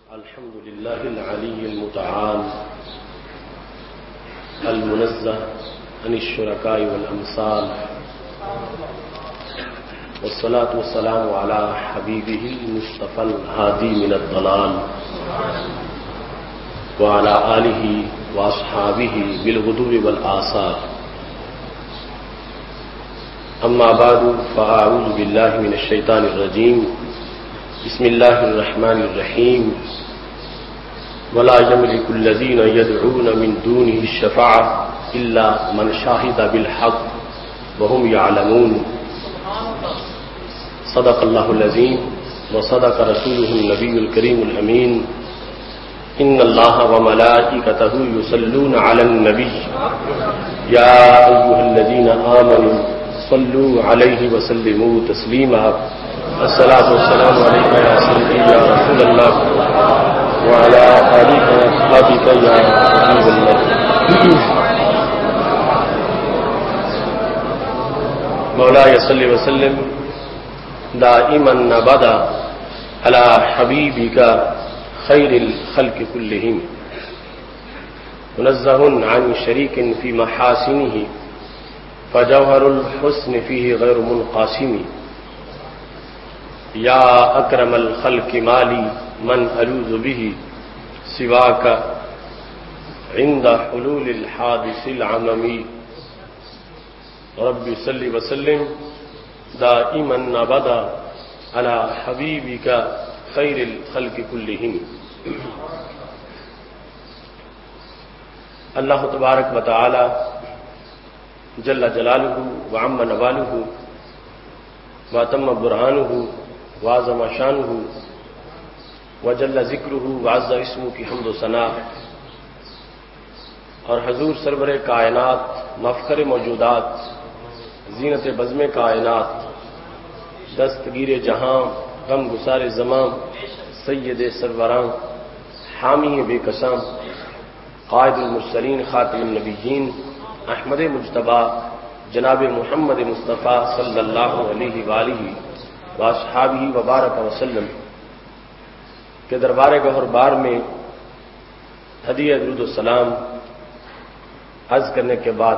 الحمد لله العلي المتعال المنزه عن الشركاء والأمثال، والصلاة والسلام على حبيبه المصطفى الهادي من الضلال وعلى آله وأصحابه بالغدو والآصال. أما بعد فأعوذ بالله من الشيطان الرجيم. بسم الله الرحمن الرحيم. ولا يملك الذين يدعون من دونه الشفاعة إلا من شهد بالحق وهم يعلمون. صدق الله العظيم وصدق رسوله النبي الكريم الأمين. إن الله وملائكته يصلون على النبي يا أيها الذين آمنوا صلوا عليه وسلموا تسليما. الصلاة والسلام عليك يا سيدي يا رسول الله وعلى آلك وأصحابك يا حبيب الله. مولاي صل وسلم دائما أبدا على حبيبك خير الخلق كلهم، منزه عن شريك في محاسنه فجوهر الحسن فيه غير منقاسم. یا اکرم الخلق مالی من الوذ به سواک عند حلول الحادث العممی. رب صل وسلم دائما ابدا على حبیبک خیر الخلق کلہم. اللہ تبارک و تعالی جل جلالہ وعم نوالہ واتم برہانہ وعظم شانہ وجل ذکرہ وعز اسمہ کی حمد و ثنا، اور حضور سرور کائنات مفخر موجودات زینت بزم کائنات دستگیر جہاں غم گسار زمان سید سروران حامی بے قسم قائد المرسلین خاتم النبیین احمد مجتبی جناب محمد مصطفیٰ صلی اللہ علیہ وآلہ واصحابہ وبارک وسلم کے دربار گہر بار میں ہدیہ درود و سلام عرض کرنے کے بعد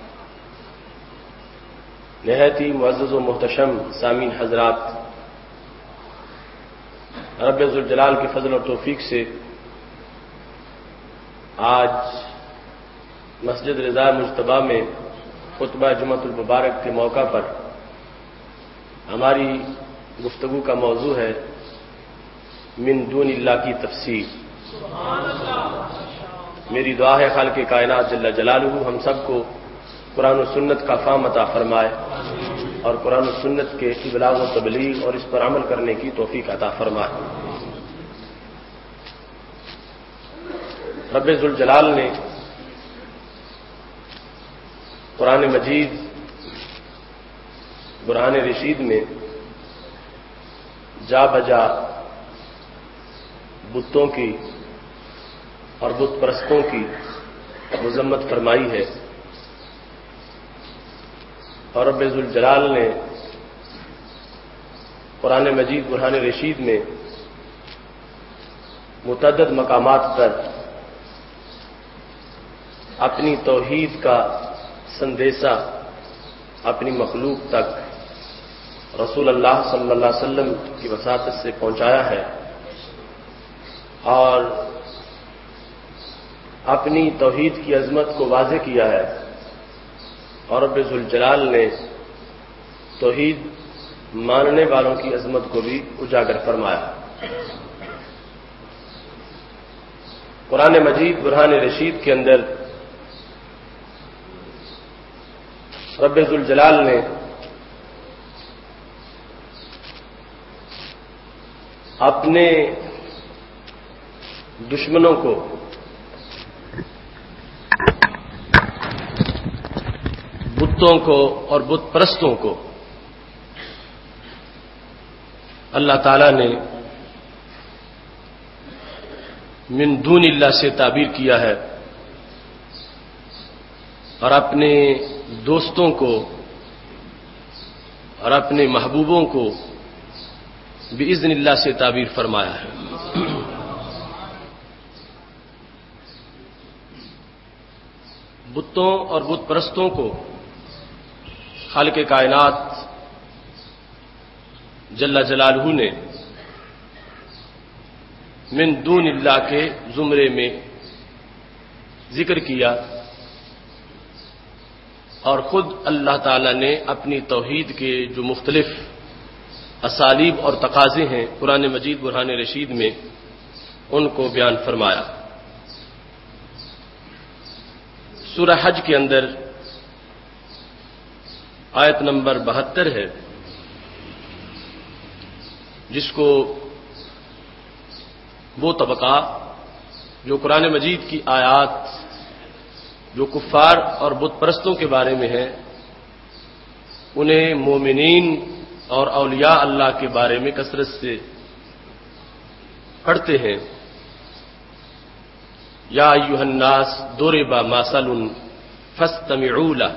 نہایت ہی معزز و محتشم سامعین حضرات، رب ذوالجلال کے فضل اور توفیق سے آج مسجد رضا مجتبی میں خطبہ جمعۃ المبارک کے موقع پر ہماری گفتگو کا موضوع ہے من دون اللہ کی تفسیر. میری دعا ہے خالق کائنات جل جلالہ ہم سب کو قرآن و سنت کا فہم عطا فرمائے اور قرآن و سنت کے ابلاغ و تبلیغ اور اس پر عمل کرنے کی توفیق عطا فرمائے. رب ذوالجلال نے قرآن مجید برہان رشید میں جا بجا بتوں کی اور بت پرستوں کی مذمت فرمائی ہے، اور رب ذوالجلال نے قرآن مجید برہان رشید میں متعدد مقامات پر اپنی توحید کا سندیسہ اپنی مخلوق تک رسول اللہ صلی اللہ علیہ وسلم کی وساطت سے پہنچایا ہے، اور اپنی توحید کی عظمت کو واضح کیا ہے، اور رب ذوالجلال نے توحید ماننے والوں کی عظمت کو بھی اجاگر فرمایا. قرآن مجید برہان رشید کے اندر رب ذوالجلال نے اپنے دشمنوں کو بتوں کو اور بت پرستوں کو اللہ تعالی نے من دون اللہ سے تعبیر کیا ہے، اور اپنے دوستوں کو اور اپنے محبوبوں کو بِإِذْنِ اللہ سے تعبیر فرمایا ہے. بتوں اور بت پرستوں کو خالق کائنات جل جلالہ نے من دون اللہ کے زمرے میں ذکر کیا، اور خود اللہ تعالی نے اپنی توحید کے جو مختلف اسالیب اور تقاضے ہیں قرآن مجید برہان رشید میں ان کو بیان فرمایا۔ سورہ حج کے اندر آیت نمبر 72 ہے، جس کو وہ طبقہ جو قرآن مجید کی آیات جو کفار اور بت پرستوں کے بارے میں ہیں، انہیں مومنین اور اولیاء اللہ کے بارے میں کثرت سے پڑھتے ہیں۔ یا ایھا الناس ضرب مثل فاستمعوا لہ،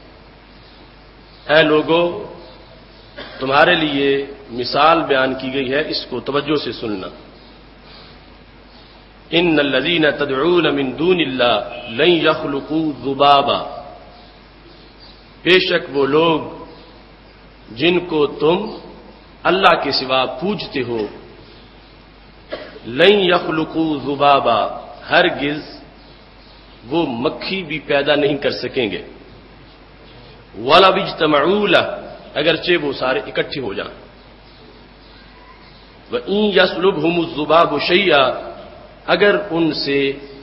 اے لوگو تمہارے لیے مثال بیان کی گئی ہے، اس کو توجہ سے سننا۔ ان الذین تدعون من دون اللہ لن یخلقوا ذبابا، بے شک وہ لوگ جن کو تم اللہ کے سوا پوجتے ہو، لن یخلقوا ذبابا، ہرگز وہ مکھی بھی پیدا نہیں کر سکیں گے، وَلَوِ اجْتَمَعُوا لَهُ، اگرچہ وہ سارے اکٹھے ہو جائیں، وَإِن يَسْلُبْهُمُ الذُّبَابُ شَيْئًا، اگر ان سے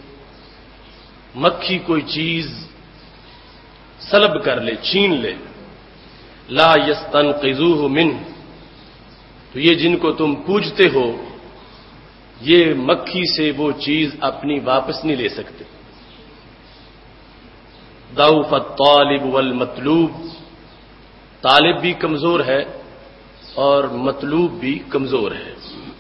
مکھی کوئی چیز سلب کر لے، چھین لے، لا يستنقذوه منه، تو یہ جن کو تم پوجتے ہو یہ مکھی سے وہ چیز اپنی واپس نہیں لے سکتے۔ ضعف الطالب والمطلوب، طالب بھی کمزور ہے اور مطلوب بھی کمزور ہے۔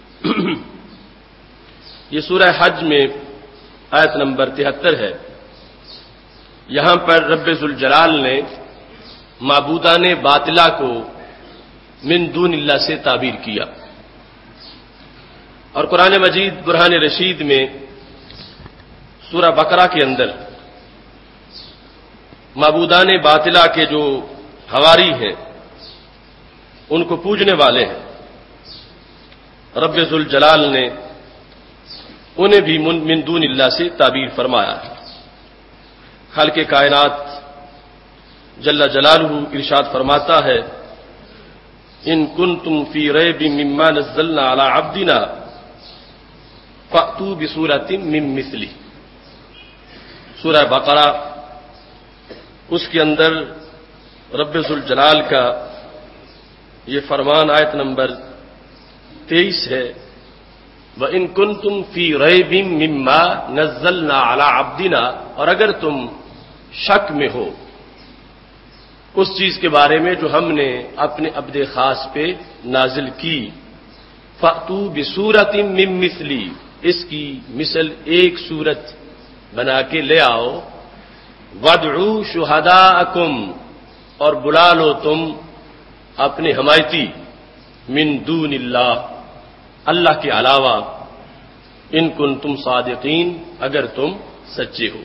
یہ سورہ حج میں آیت نمبر 73 ہے۔ یہاں پر رب ذوالجلال نے معبودان باطلہ کو من دون اللہ سے تعبیر کیا، اور قرآن مجید برہان رشید میں سورہ بقرہ کے اندر معبودان باطلہ کے جو حواری ہیں، ان کو پوجنے والے ہیں، رب ذوالجلال نے انہیں بھی من دون اللہ سے تعبیر فرمایا ہے۔ خالق کائنات جل جلالہ ارشاد فرماتا ہے، ان کنتم فی ریب مما نزلنا علی عبدنا فأتوا بسورۃ من مثلہ، سورہ بقرہ اس کے اندر رب ذوالجلال کا یہ فرمان آیت نمبر 23 ہے، وَإِن كُنتُمْ فِي رَيْبٍ مِّمَّا نَزَّلْنَا عَلَىٰ عَبْدِنَا، اور اگر تم شک میں ہو اس چیز کے بارے میں جو ہم نے اپنے عبد خاص پہ نازل کی، فَأْتُوا بِسُورَةٍ مِّن مِّثْلِهِ، اس کی مثل ایک سورت بنا کے لے آؤ، وَادْعُوا شُهَدَاءَكُمْ، اور بلا لو تم اپنے حمایتی، من دون اللہ، اللہ کے علاوہ، ان کنتم صادقین، اگر تم سچے ہو۔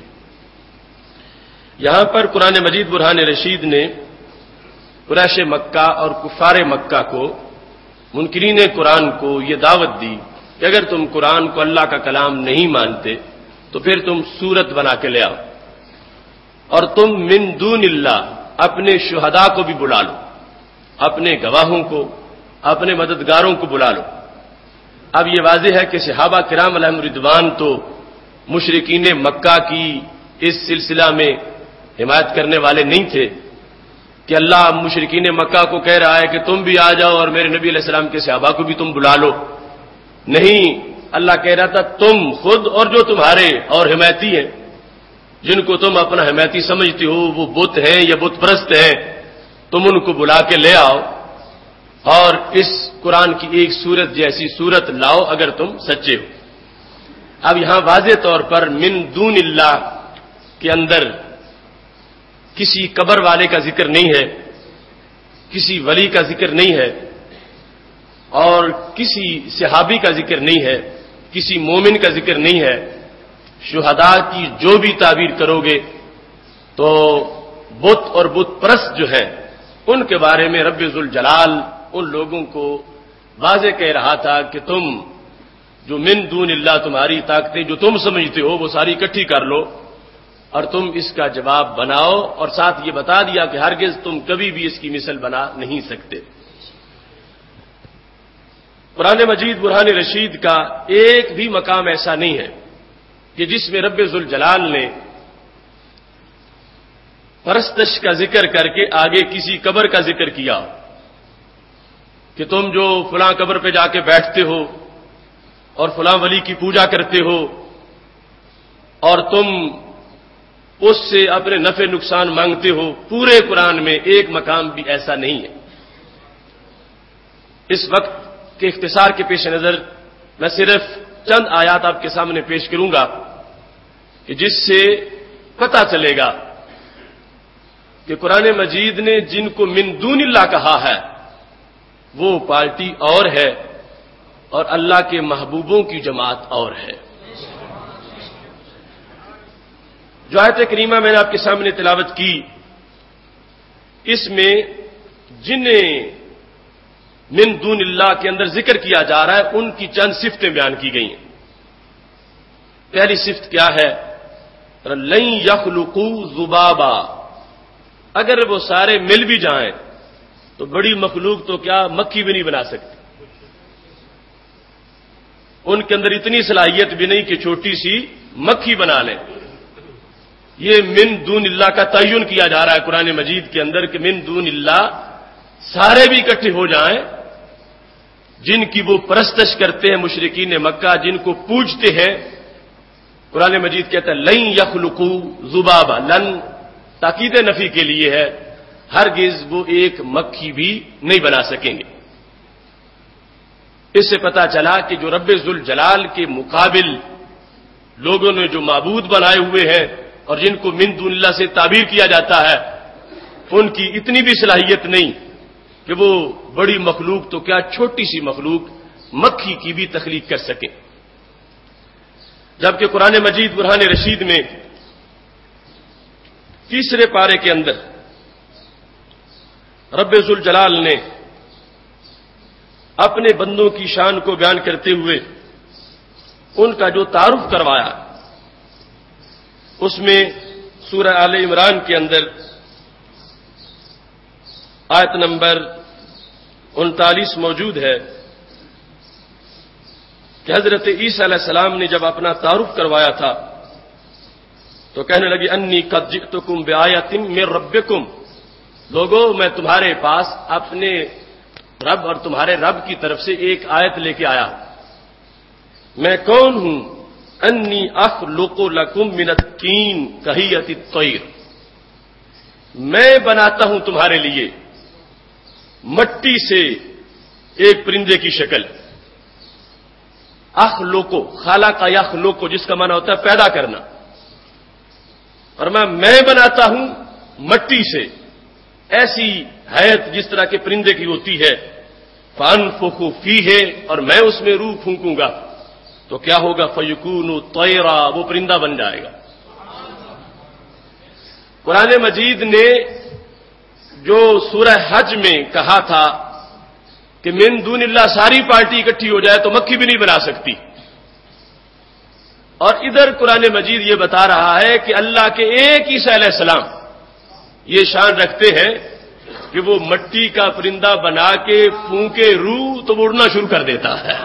یہاں پر قرآن مجید برہان رشید نے قریش مکہ اور کفار مکہ کو، منکرین قرآن کو یہ دعوت دی کہ اگر تم قرآن کو اللہ کا کلام نہیں مانتے تو پھر تم سورت بنا کے لے آؤ، اور تم من دون اللہ اپنے شہداء کو بھی بلا لو، اپنے گواہوں کو، اپنے مددگاروں کو بلا لو۔ اب یہ واضح ہے کہ صحابہ کرام علیہم رضوان تو مشرکین مکہ کی اس سلسلہ میں حمایت کرنے والے نہیں تھے کہ اللہ مشرکین مکہ کو کہہ رہا ہے کہ تم بھی آ جاؤ اور میرے نبی علیہ السلام کے صحابہ کو بھی تم بلا لو، نہیں، اللہ کہہ رہا تھا تم خود اور جو تمہارے اور حمایتی ہیں، جن کو تم اپنا حمایتی سمجھتے ہو، وہ بت ہیں یا بت پرست ہیں، تم ان کو بلا کے لے آؤ اور اس قرآن کی ایک سورت جیسی سورت لاؤ اگر تم سچے ہو۔ اب یہاں واضح طور پر من دون اللہ کے اندر کسی قبر والے کا ذکر نہیں ہے، کسی ولی کا ذکر نہیں ہے، اور کسی صحابی کا ذکر نہیں ہے، کسی مومن کا ذکر نہیں ہے۔ شہداء کی جو بھی تعبیر کرو گے تو بت اور بت پرست جو ہیں ان کے بارے میں رب ذوالجلال ان لوگوں کو واضح کہہ رہا تھا کہ تم جو من دون اللہ تمہاری طاقتیں جو تم سمجھتے ہو وہ ساری اکٹھی کر لو اور تم اس کا جواب بناؤ، اور ساتھ یہ بتا دیا کہ ہرگز تم کبھی بھی اس کی مثل بنا نہیں سکتے۔ قرآن مجید برہان رشید کا ایک بھی مقام ایسا نہیں ہے کہ جس میں رب ذوالجلال نے پرستش کا ذکر کر کے آگے کسی قبر کا ذکر کیا کہ تم جو فلاں قبر پہ جا کے بیٹھتے ہو اور فلاں ولی کی پوجا کرتے ہو اور تم اس سے اپنے نفع نقصان مانگتے ہو، پورے قرآن میں ایک مقام بھی ایسا نہیں ہے۔ اس وقت کے اختصار کے پیش نظر میں صرف چند آیات آپ کے سامنے پیش کروں گا کہ جس سے پتہ چلے گا کہ قرآن مجید نے جن کو من دون اللہ کہا ہے وہ پارٹی اور ہے اور اللہ کے محبوبوں کی جماعت اور ہے۔ جو آیت کریمہ میں نے آپ کے سامنے تلاوت کی، اس میں جنہیں من دون اللہ کے اندر ذکر کیا جا رہا ہے ان کی چند صفتیں بیان کی گئی ہیں۔ پہلی صفت کیا ہے؟ لن یخلقوا ذبابا، اگر وہ سارے مل بھی جائیں تو بڑی مخلوق تو کیا مکھی بھی نہیں بنا سکتی، ان کے اندر اتنی صلاحیت بھی نہیں کہ چھوٹی سی مکھی بنا لیں۔ یہ من دون اللہ کا تعین کیا جا رہا ہے قرآن مجید کے اندر کہ من دون اللہ سارے بھی اکٹھے ہو جائیں، جن کی وہ پرستش کرتے ہیں مشرکین مکہ، جن کو پوجتے ہیں، قرآن مجید کہتا ہے لن یخلقوا ذبابا، لن تاکید نفی کے لیے ہے، ہرگز وہ ایک مکھی بھی نہیں بنا سکیں گے۔ اس سے پتا چلا کہ جو رب ذوالجلال کے مقابل لوگوں نے جو معبود بنائے ہوئے ہیں اور جن کو من دون اللہ سے تعبیر کیا جاتا ہے، ان کی اتنی بھی صلاحیت نہیں کہ وہ بڑی مخلوق تو کیا چھوٹی سی مخلوق مکھی کی بھی تخلیق کر سکیں۔ جبکہ قرآن مجید برہان رشید میں تیسرے پارے کے اندر رب ذوالجلال نے اپنے بندوں کی شان کو بیان کرتے ہوئے ان کا جو تعارف کروایا، اس میں سورہ آل عمران کے اندر آیت نمبر 39 موجود ہے کہ حضرت عیسیٰ علیہ السلام نے جب اپنا تعارف کروایا تھا تو کہنے لگی انی قد جئتکم بآیۃ من ربکم، لوگو میں تمہارے پاس اپنے رب اور تمہارے رب کی طرف سے ایک آیت لے کے آیا۔ میں کون ہوں؟ انی اخلق لکم من الطین کہیۃ الطیر، میں بناتا ہوں تمہارے لیے مٹی سے ایک پرندے کی شکل۔ اخلقو، خلق یخلقو، جس کا معنی ہوتا ہے پیدا کرنا، اور میں بناتا ہوں مٹی سے ایسی حیت جس طرح کے پرندے کی ہوتی ہے، فانفخ فیہ، اور میں اس میں روح پھونکوں گا تو کیا ہوگا؟ فیکون طیرا، وہ پرندہ بن جائے گا۔ قرآن مجید نے جو سورہ حج میں کہا تھا کہ من دون اللہ ساری پارٹی اکٹھی ہو جائے تو مکھی بھی نہیں بنا سکتی، اور ادھر قرآن مجید یہ بتا رہا ہے کہ اللہ کے ایک عیسیٰ علیہ السلام یہ شان رکھتے ہیں کہ وہ مٹی کا پرندہ بنا کے پھونکے روح تو اڑنا شروع کر دیتا ہے۔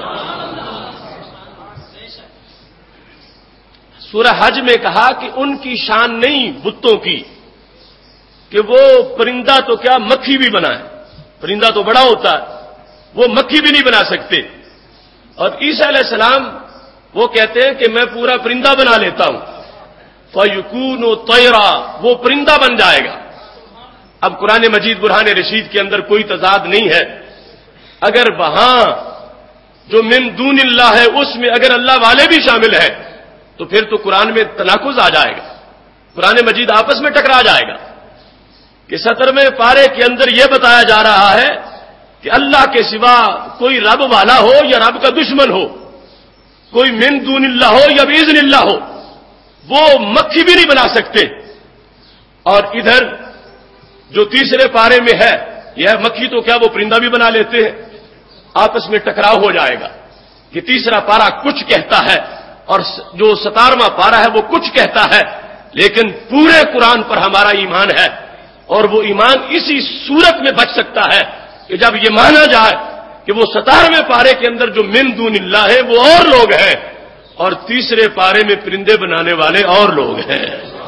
سورہ حج میں کہا کہ ان کی شان نہیں بتوں کی کہ وہ پرندہ تو کیا مکھی بھی بنائے، پرندہ تو بڑا ہوتا ہے، وہ مکھی بھی نہیں بنا سکتے، اور عیسیٰ علیہ السلام وہ کہتے ہیں کہ میں پورا پرندہ بنا لیتا ہوں، فیکون طیرا، وہ پرندہ بن جائے گا۔ اب قرآن مجید برہان رشید کے اندر کوئی تضاد نہیں ہے، اگر وہاں جو من دون اللہ ہے اس میں اگر اللہ والے بھی شامل ہیں تو پھر تو قرآن میں تناقض آ جائے گا، قرآن مجید آپس میں ٹکرا جائے گا کہ 17ویں پارے کے اندر یہ بتایا جا رہا ہے کہ اللہ کے سوا کوئی رب والا ہو یا رب کا دشمن ہو، کوئی من دون اللہ ہو یا باذن اللہ ہو، وہ مکھی بھی نہیں بنا سکتے، اور ادھر جو تیسرے پارے میں ہے یہ مکھی تو کیا وہ پرندہ بھی بنا لیتے ہیں، آپس میں ٹکراؤ ہو جائے گا کہ تیسرا پارا کچھ کہتا ہے اور جو 17واں پارا ہے وہ کچھ کہتا ہے، لیکن پورے قرآن پر ہمارا ایمان ہے، اور وہ ایمان اسی صورت میں بچ سکتا ہے کہ جب یہ مانا جائے کہ وہ 17ویں پارے کے اندر جو من دون اللہ ہے وہ اور لوگ ہیں، اور تیسرے پارے میں پرندے بنانے والے اور لوگ ہیں۔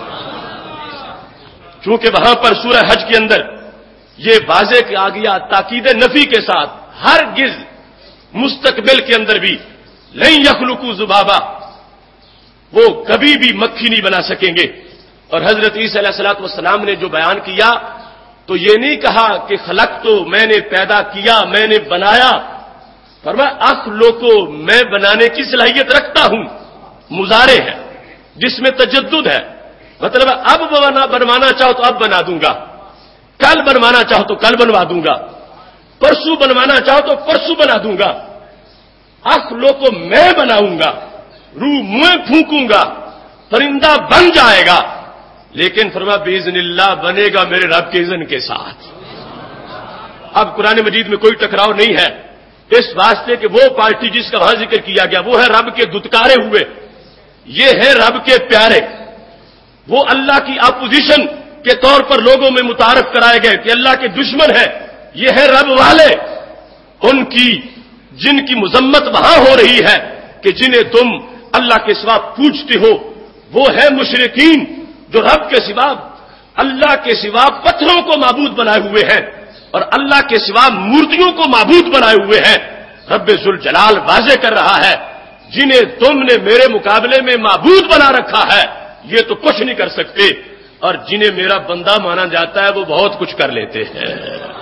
چونکہ وہاں پر سورہ حج کے اندر یہ واضح آ گیا تاکید نفی کے ساتھ، ہرگز مستقبل کے اندر بھی لن یخلقوا ذبابا، وہ کبھی بھی مکھی نہیں بنا سکیں گے۔ اور حضرت عیسیٰ علیہ الصلوۃ والسلام نے جو بیان کیا تو یہ نہیں کہا کہ خلق تو میں نے پیدا کیا، میں نے بنایا، فرمایا اخلقو میں بنانے کی صلاحیت رکھتا ہوں، مضارع ہے جس میں تجدد ہے، مطلب اب بنوانا چاہو تو اب بنا دوں گا، کل بنوانا چاہو تو کل بنوا دوں گا، پرسوں بنوانا چاہو تو پرسوں بنا دوں گا، اخلقو میں بناؤں گا، روح منہ پھونکوں گا، پرندہ بن جائے گا، لیکن فرما باذن اللہ بنے گا میرے رب کے اذن کے ساتھ۔ اب قرآن مجید میں کوئی ٹکراؤ نہیں ہے اس واسطے کہ وہ پارٹی جس کا وہاں ذکر کیا گیا وہ ہے رب کے دتکارے ہوئے، یہ ہے رب کے پیارے، وہ اللہ کی اپوزیشن کے طور پر لوگوں میں متعارف کرائے گئے کہ اللہ کے دشمن ہے، یہ ہے رب والے، ان کی جن کی مذمت وہاں ہو رہی ہے کہ جنہیں تم اللہ کے سوا پوجتے ہو، وہ ہے مشرکین جو رب کے سوا اللہ کے سوا پتھروں کو معبود بنائے ہوئے ہیں اور اللہ کے سوا مورتیوں کو معبود بنائے ہوئے ہیں۔ رب ذوالجلال واضح کر رہا ہے جنہیں تم نے میرے مقابلے میں معبود بنا رکھا ہے یہ تو کچھ نہیں کر سکتے، اور جنہیں میرا بندہ مانا جاتا ہے وہ بہت کچھ کر لیتے ہیں۔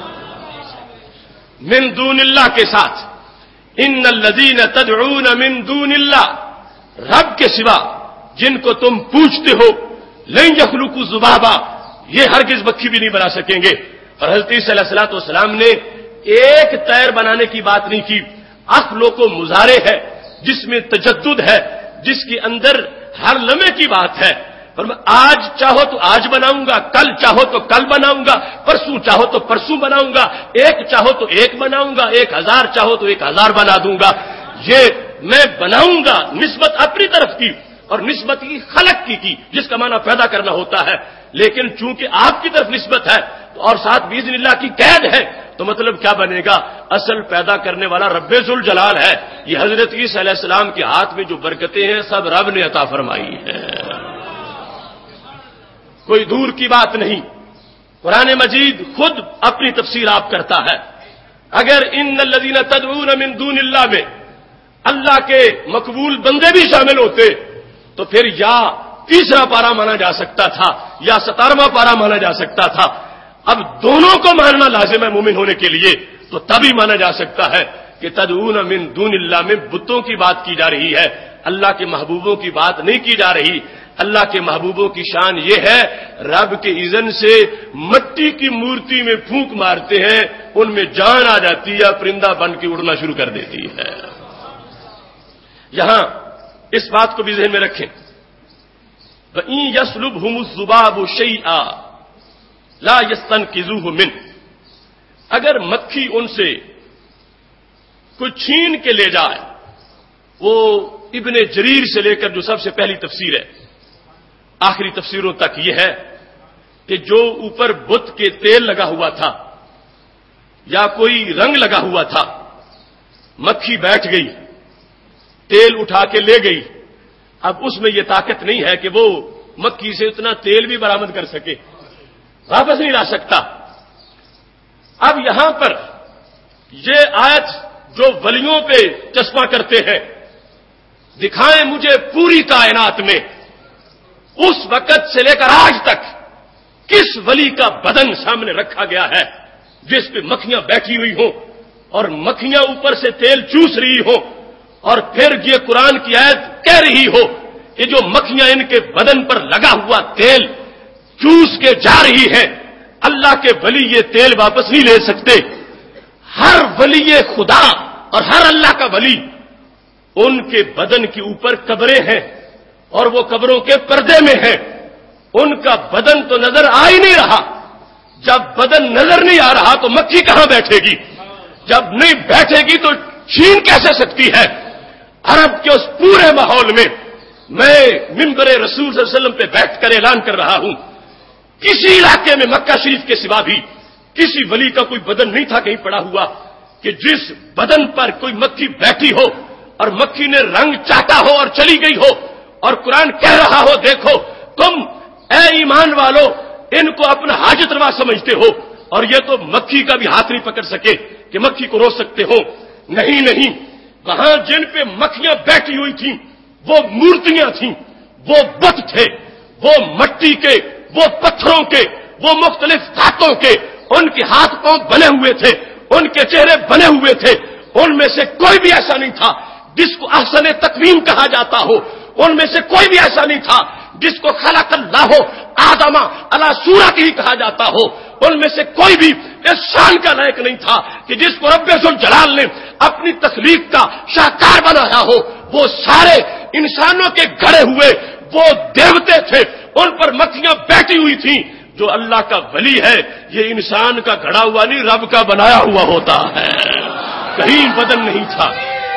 من دون اللہ کے ساتھ ان الذین تدعون من دون اللہ، رب کے سوا جن کو تم پوچھتے ہو، لن یخلقوا ذبابا، یہ ہرگز مکھی بھی نہیں بنا سکیں گے۔ اور حضرت صلی اللہ علیہ وسلم نے ایک طیر بنانے کی بات نہیں کی، اخلقو مضارع ہے جس میں تجدد ہے، جس کے اندر ہر لمحے کی بات ہے، آج چاہو تو آج بناؤں گا، کل چاہو تو کل بناؤں گا، پرسوں چاہو تو پرسوں بناؤں گا، ایک چاہو تو ایک بناؤں گا، 1000 چاہو تو 1000 بنا دوں گا، یہ میں بناؤں گا نسبت اپنی طرف کی اور نسبت کی خلق کی جس کا معنی پیدا کرنا ہوتا ہے، لیکن چونکہ آپ کی طرف نسبت ہے تو اور ساتھ باذن اللہ کی قید ہے تو مطلب کیا بنے گا؟ اصل پیدا کرنے والا رب ذوالجلال ہے۔ یہ حضرت عیسیٰ علیہ السلام کے ہاتھ میں جو برکتیں ہیں سب رب نے عطا فرمائی ہیں، کوئی دور کی بات نہیں۔ قرآن مجید خود اپنی تفسیر آپ کرتا ہے۔ اگر ان الذین تدعون من دون اللہ میں اللہ کے مقبول بندے بھی شامل ہوتے تو پھر یا تیسرا پارا مانا جا سکتا تھا یا 17واں پارا مانا جا سکتا تھا۔ اب دونوں کو ماننا لازم ہے مومن ہونے کے لیے، تو تبھی مانا جا سکتا ہے کہ تدعون من دون اللہ میں بتوں کی بات کی جا رہی ہے، اللہ کے محبوبوں کی بات نہیں کی جا رہی۔ اللہ کے محبوبوں کی شان یہ ہے رب کے اذن سے مٹی کی مورتی میں پھونک مارتے ہیں، ان میں جان آ جاتی ہے، پرندہ بن کے اڑنا شروع کر دیتی ہے۔ یہاں اس بات کو بھی ذہن میں رکھیں، وَإِن يَسْلُبْهُمُ الذُّبَابُ شَيْئًا لَا يَسْتَنْقِذُوهُ مِنْهُ، اگر مکھی ان سے کوئی چھین کے لے جائے، وہ ابن جریر سے لے کر جو سب سے پہلی تفسیر ہے آخری تفسیروں تک یہ ہے کہ جو اوپر بت کے تیل لگا ہوا تھا یا کوئی رنگ لگا ہوا تھا، مکھی بیٹھ گئی، تیل اٹھا کے لے گئی، اب اس میں یہ طاقت نہیں ہے کہ وہ مکھی سے اتنا تیل بھی برآمد کر سکے، واپس نہیں لا سکتا۔ اب یہاں پر یہ آیت جو ولیوں پہ چسپاں کرتے ہیں، دکھائیں مجھے پوری کائنات میں اس وقت سے لے کر آج تک کس ولی کا بدن سامنے رکھا گیا ہے جس پہ مکھیاں بیٹھی ہوئی ہوں اور مکھیاں اوپر سے تیل چوس رہی ہوں، اور پھر یہ قرآن کی آیت کہہ رہی ہو کہ جو مکھیاں ان کے بدن پر لگا ہوا تیل چوس کے جا رہی ہیں، اللہ کے ولی یہ تیل واپس نہیں لے سکتے۔ ہر ولی خدا اور ہر اللہ کا ولی ان کے بدن کے اوپر قبریں ہیں اور وہ قبروں کے پردے میں ہیں، ان کا بدن تو نظر آ ہی نہیں رہا. جب بدن نظر نہیں آ رہا تو مکھی کہاں بیٹھے گی؟ جب نہیں بیٹھے گی تو چھین کیسے سکتی ہے؟ عرب کے اس پورے ماحول میں میں منبر رسول صلی اللہ علیہ وسلم پہ بیٹھ کر اعلان کر رہا ہوں، کسی علاقے میں مکہ شریف کے سوا بھی کسی ولی کا کوئی بدن نہیں تھا کہیں پڑا ہوا کہ جس بدن پر کوئی مکھی بیٹھی ہو اور مکھی نے رنگ چاٹا ہو اور چلی گئی ہو اور قرآن کہہ رہا ہو دیکھو تم اے ایمان والو ان کو اپنا حاجت روا سمجھتے ہو اور یہ تو مکھی کا بھی ہاتھ نہیں پکڑ سکے کہ مکھی کو روک سکتے ہو. نہیں نہیں، وہاں جن پہ مکھیاں بیٹھی ہوئی تھیں وہ مورتیاں تھیں، وہ بت تھے، وہ مٹی کے، وہ پتھروں کے، وہ مختلف دھاتوں کے، ان کے ہاتھ پاؤں بنے ہوئے تھے، ان کے چہرے بنے ہوئے تھے. ان میں سے کوئی بھی ایسا نہیں تھا جس کو احسن تقویم کہا جاتا ہو، ان میں سے کوئی بھی ایسا نہیں تھا جس کو خلق اللہ آدم علی صورت ہی کہا جاتا ہو، ان میں سے کوئی بھی اس شان کا لائق نہیں تھا کہ جس کو رب ذوالجلال نے اپنی تخلیق کا شاہکار بنایا ہو. وہ سارے انسانوں کے گھڑے ہوئے وہ دیوتے تھے، ان پر مکھیاں بیٹھی ہوئی تھیں. جو اللہ کا ولی ہے یہ انسان کا گھڑا ہوا نہیں، رب کا بنایا ہوا ہوتا ہے، کہیں بدن نہیں تھا.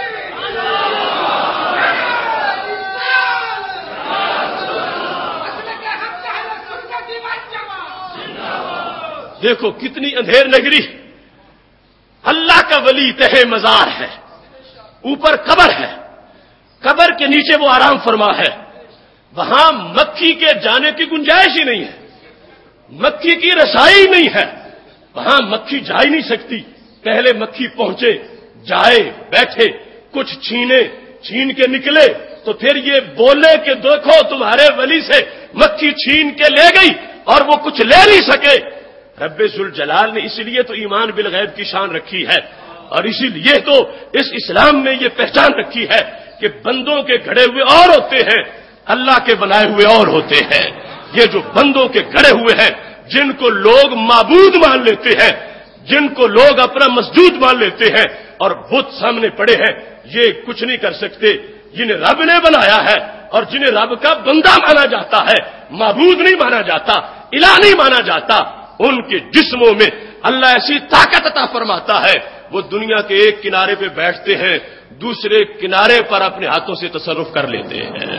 دیکھو کتنی اندھیر نگری. اللہ کا ولی تہے مزار ہے، اوپر قبر ہے، قبر کے نیچے وہ آرام فرما ہے. وہاں مکھی کے جانے کی گنجائش ہی نہیں ہے، مکھی کی رسائی نہیں ہے، وہاں مکھی جا ہی نہیں سکتی. پہلے مکھی پہنچے، جائے، بیٹھے، کچھ چھین کے نکلے تو پھر یہ بولے کہ دیکھو تمہارے ولی سے مکھی چھین کے لے گئی اور وہ کچھ لے نہیں سکے. رب ذوالجلال نے اس لیے تو ایمان بالغیب کی شان رکھی ہے اور اسی لیے تو اس اسلام میں یہ پہچان رکھی ہے کہ بندوں کے گھڑے ہوئے اور ہوتے ہیں، اللہ کے بنائے ہوئے اور ہوتے ہیں. یہ جو بندوں کے گھڑے ہوئے ہیں، جن کو لوگ معبود مان لیتے ہیں، جن کو لوگ اپنا مسجود مان لیتے ہیں اور بت سامنے پڑے ہیں، یہ کچھ نہیں کر سکتے. جنہیں رب نے بنایا ہے اور جنہیں رب کا بندہ مانا جاتا ہے، معبود نہیں مانا جاتا، الہ نہیں مانا جاتا، ان کے جسموں میں اللہ ایسی طاقت عطا فرماتا ہے وہ دنیا کے ایک کنارے پہ بیٹھتے ہیں، دوسرے کنارے پر اپنے ہاتھوں سے تصرف کر لیتے ہیں.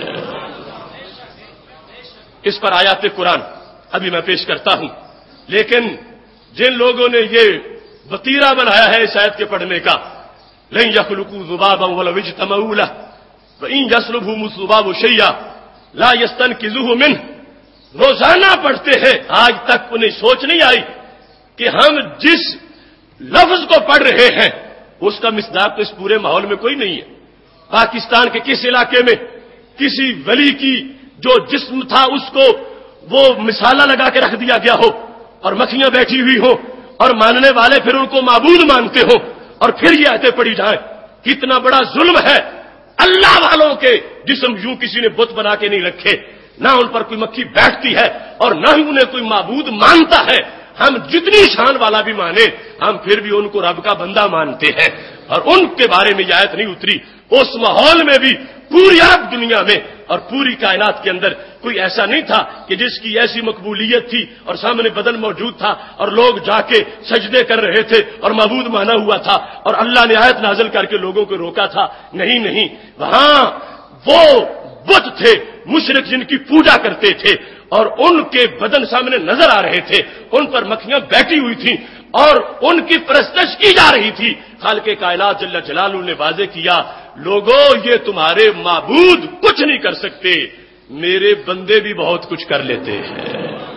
اس پر آیات قرآن ابھی میں پیش کرتا ہوں، لیکن جن لوگوں نے یہ وتیرہ بنایا ہے اس آیت کے پڑھنے کا، لن یخلقوا ذبابا ولو اجتمعوا له وان یسلبهم الذباب شیئا لا یستنقذوه منه. روزانہ پڑھتے ہیں، آج تک انہیں سوچ نہیں آئی کہ ہم جس لفظ کو پڑھ رہے ہیں اس کا مصداق تو اس پورے ماحول میں کوئی نہیں ہے. پاکستان کے کس علاقے میں کسی ولی کی جو جسم تھا اس کو وہ مسالہ لگا کے رکھ دیا گیا ہو اور مکھیاں بیٹھی ہوئی ہو اور ماننے والے پھر ان کو معبود مانتے ہو اور پھر یہ آیتیں پڑھی جائیں. کتنا بڑا ظلم ہے. اللہ والوں کے جسم یوں کسی نے بت بنا کے نہیں رکھے، نہ ان پر کوئی مکھی بیٹھتی ہے اور نہ ہی انہیں کوئی معبود مانتا ہے. ہم جتنی شان والا بھی مانے ہم پھر بھی ان کو رب کا بندہ مانتے ہیں اور ان کے بارے میں یہ آیت نہیں اتری. اس ماحول میں بھی پوری عرب دنیا میں اور پوری کائنات کے اندر کوئی ایسا نہیں تھا کہ جس کی ایسی مقبولیت تھی اور سامنے بدن موجود تھا اور لوگ جا کے سجدے کر رہے تھے اور معبود مانا ہوا تھا اور اللہ نے آیت نازل کر کے لوگوں کو روکا تھا. نہیں، وہاں وہ بت تھے مشرک جن کی پوجا کرتے تھے اور ان کے بدن سامنے نظر آ رہے تھے، ان پر مکھیاں بیٹھی ہوئی تھیں اور ان کی پرستش کی جا رہی تھی. خالق کائنات جل جلالہ نے واضح کیا، لوگوں یہ تمہارے معبود کچھ نہیں کر سکتے، میرے بندے بھی بہت کچھ کر لیتے ہیں.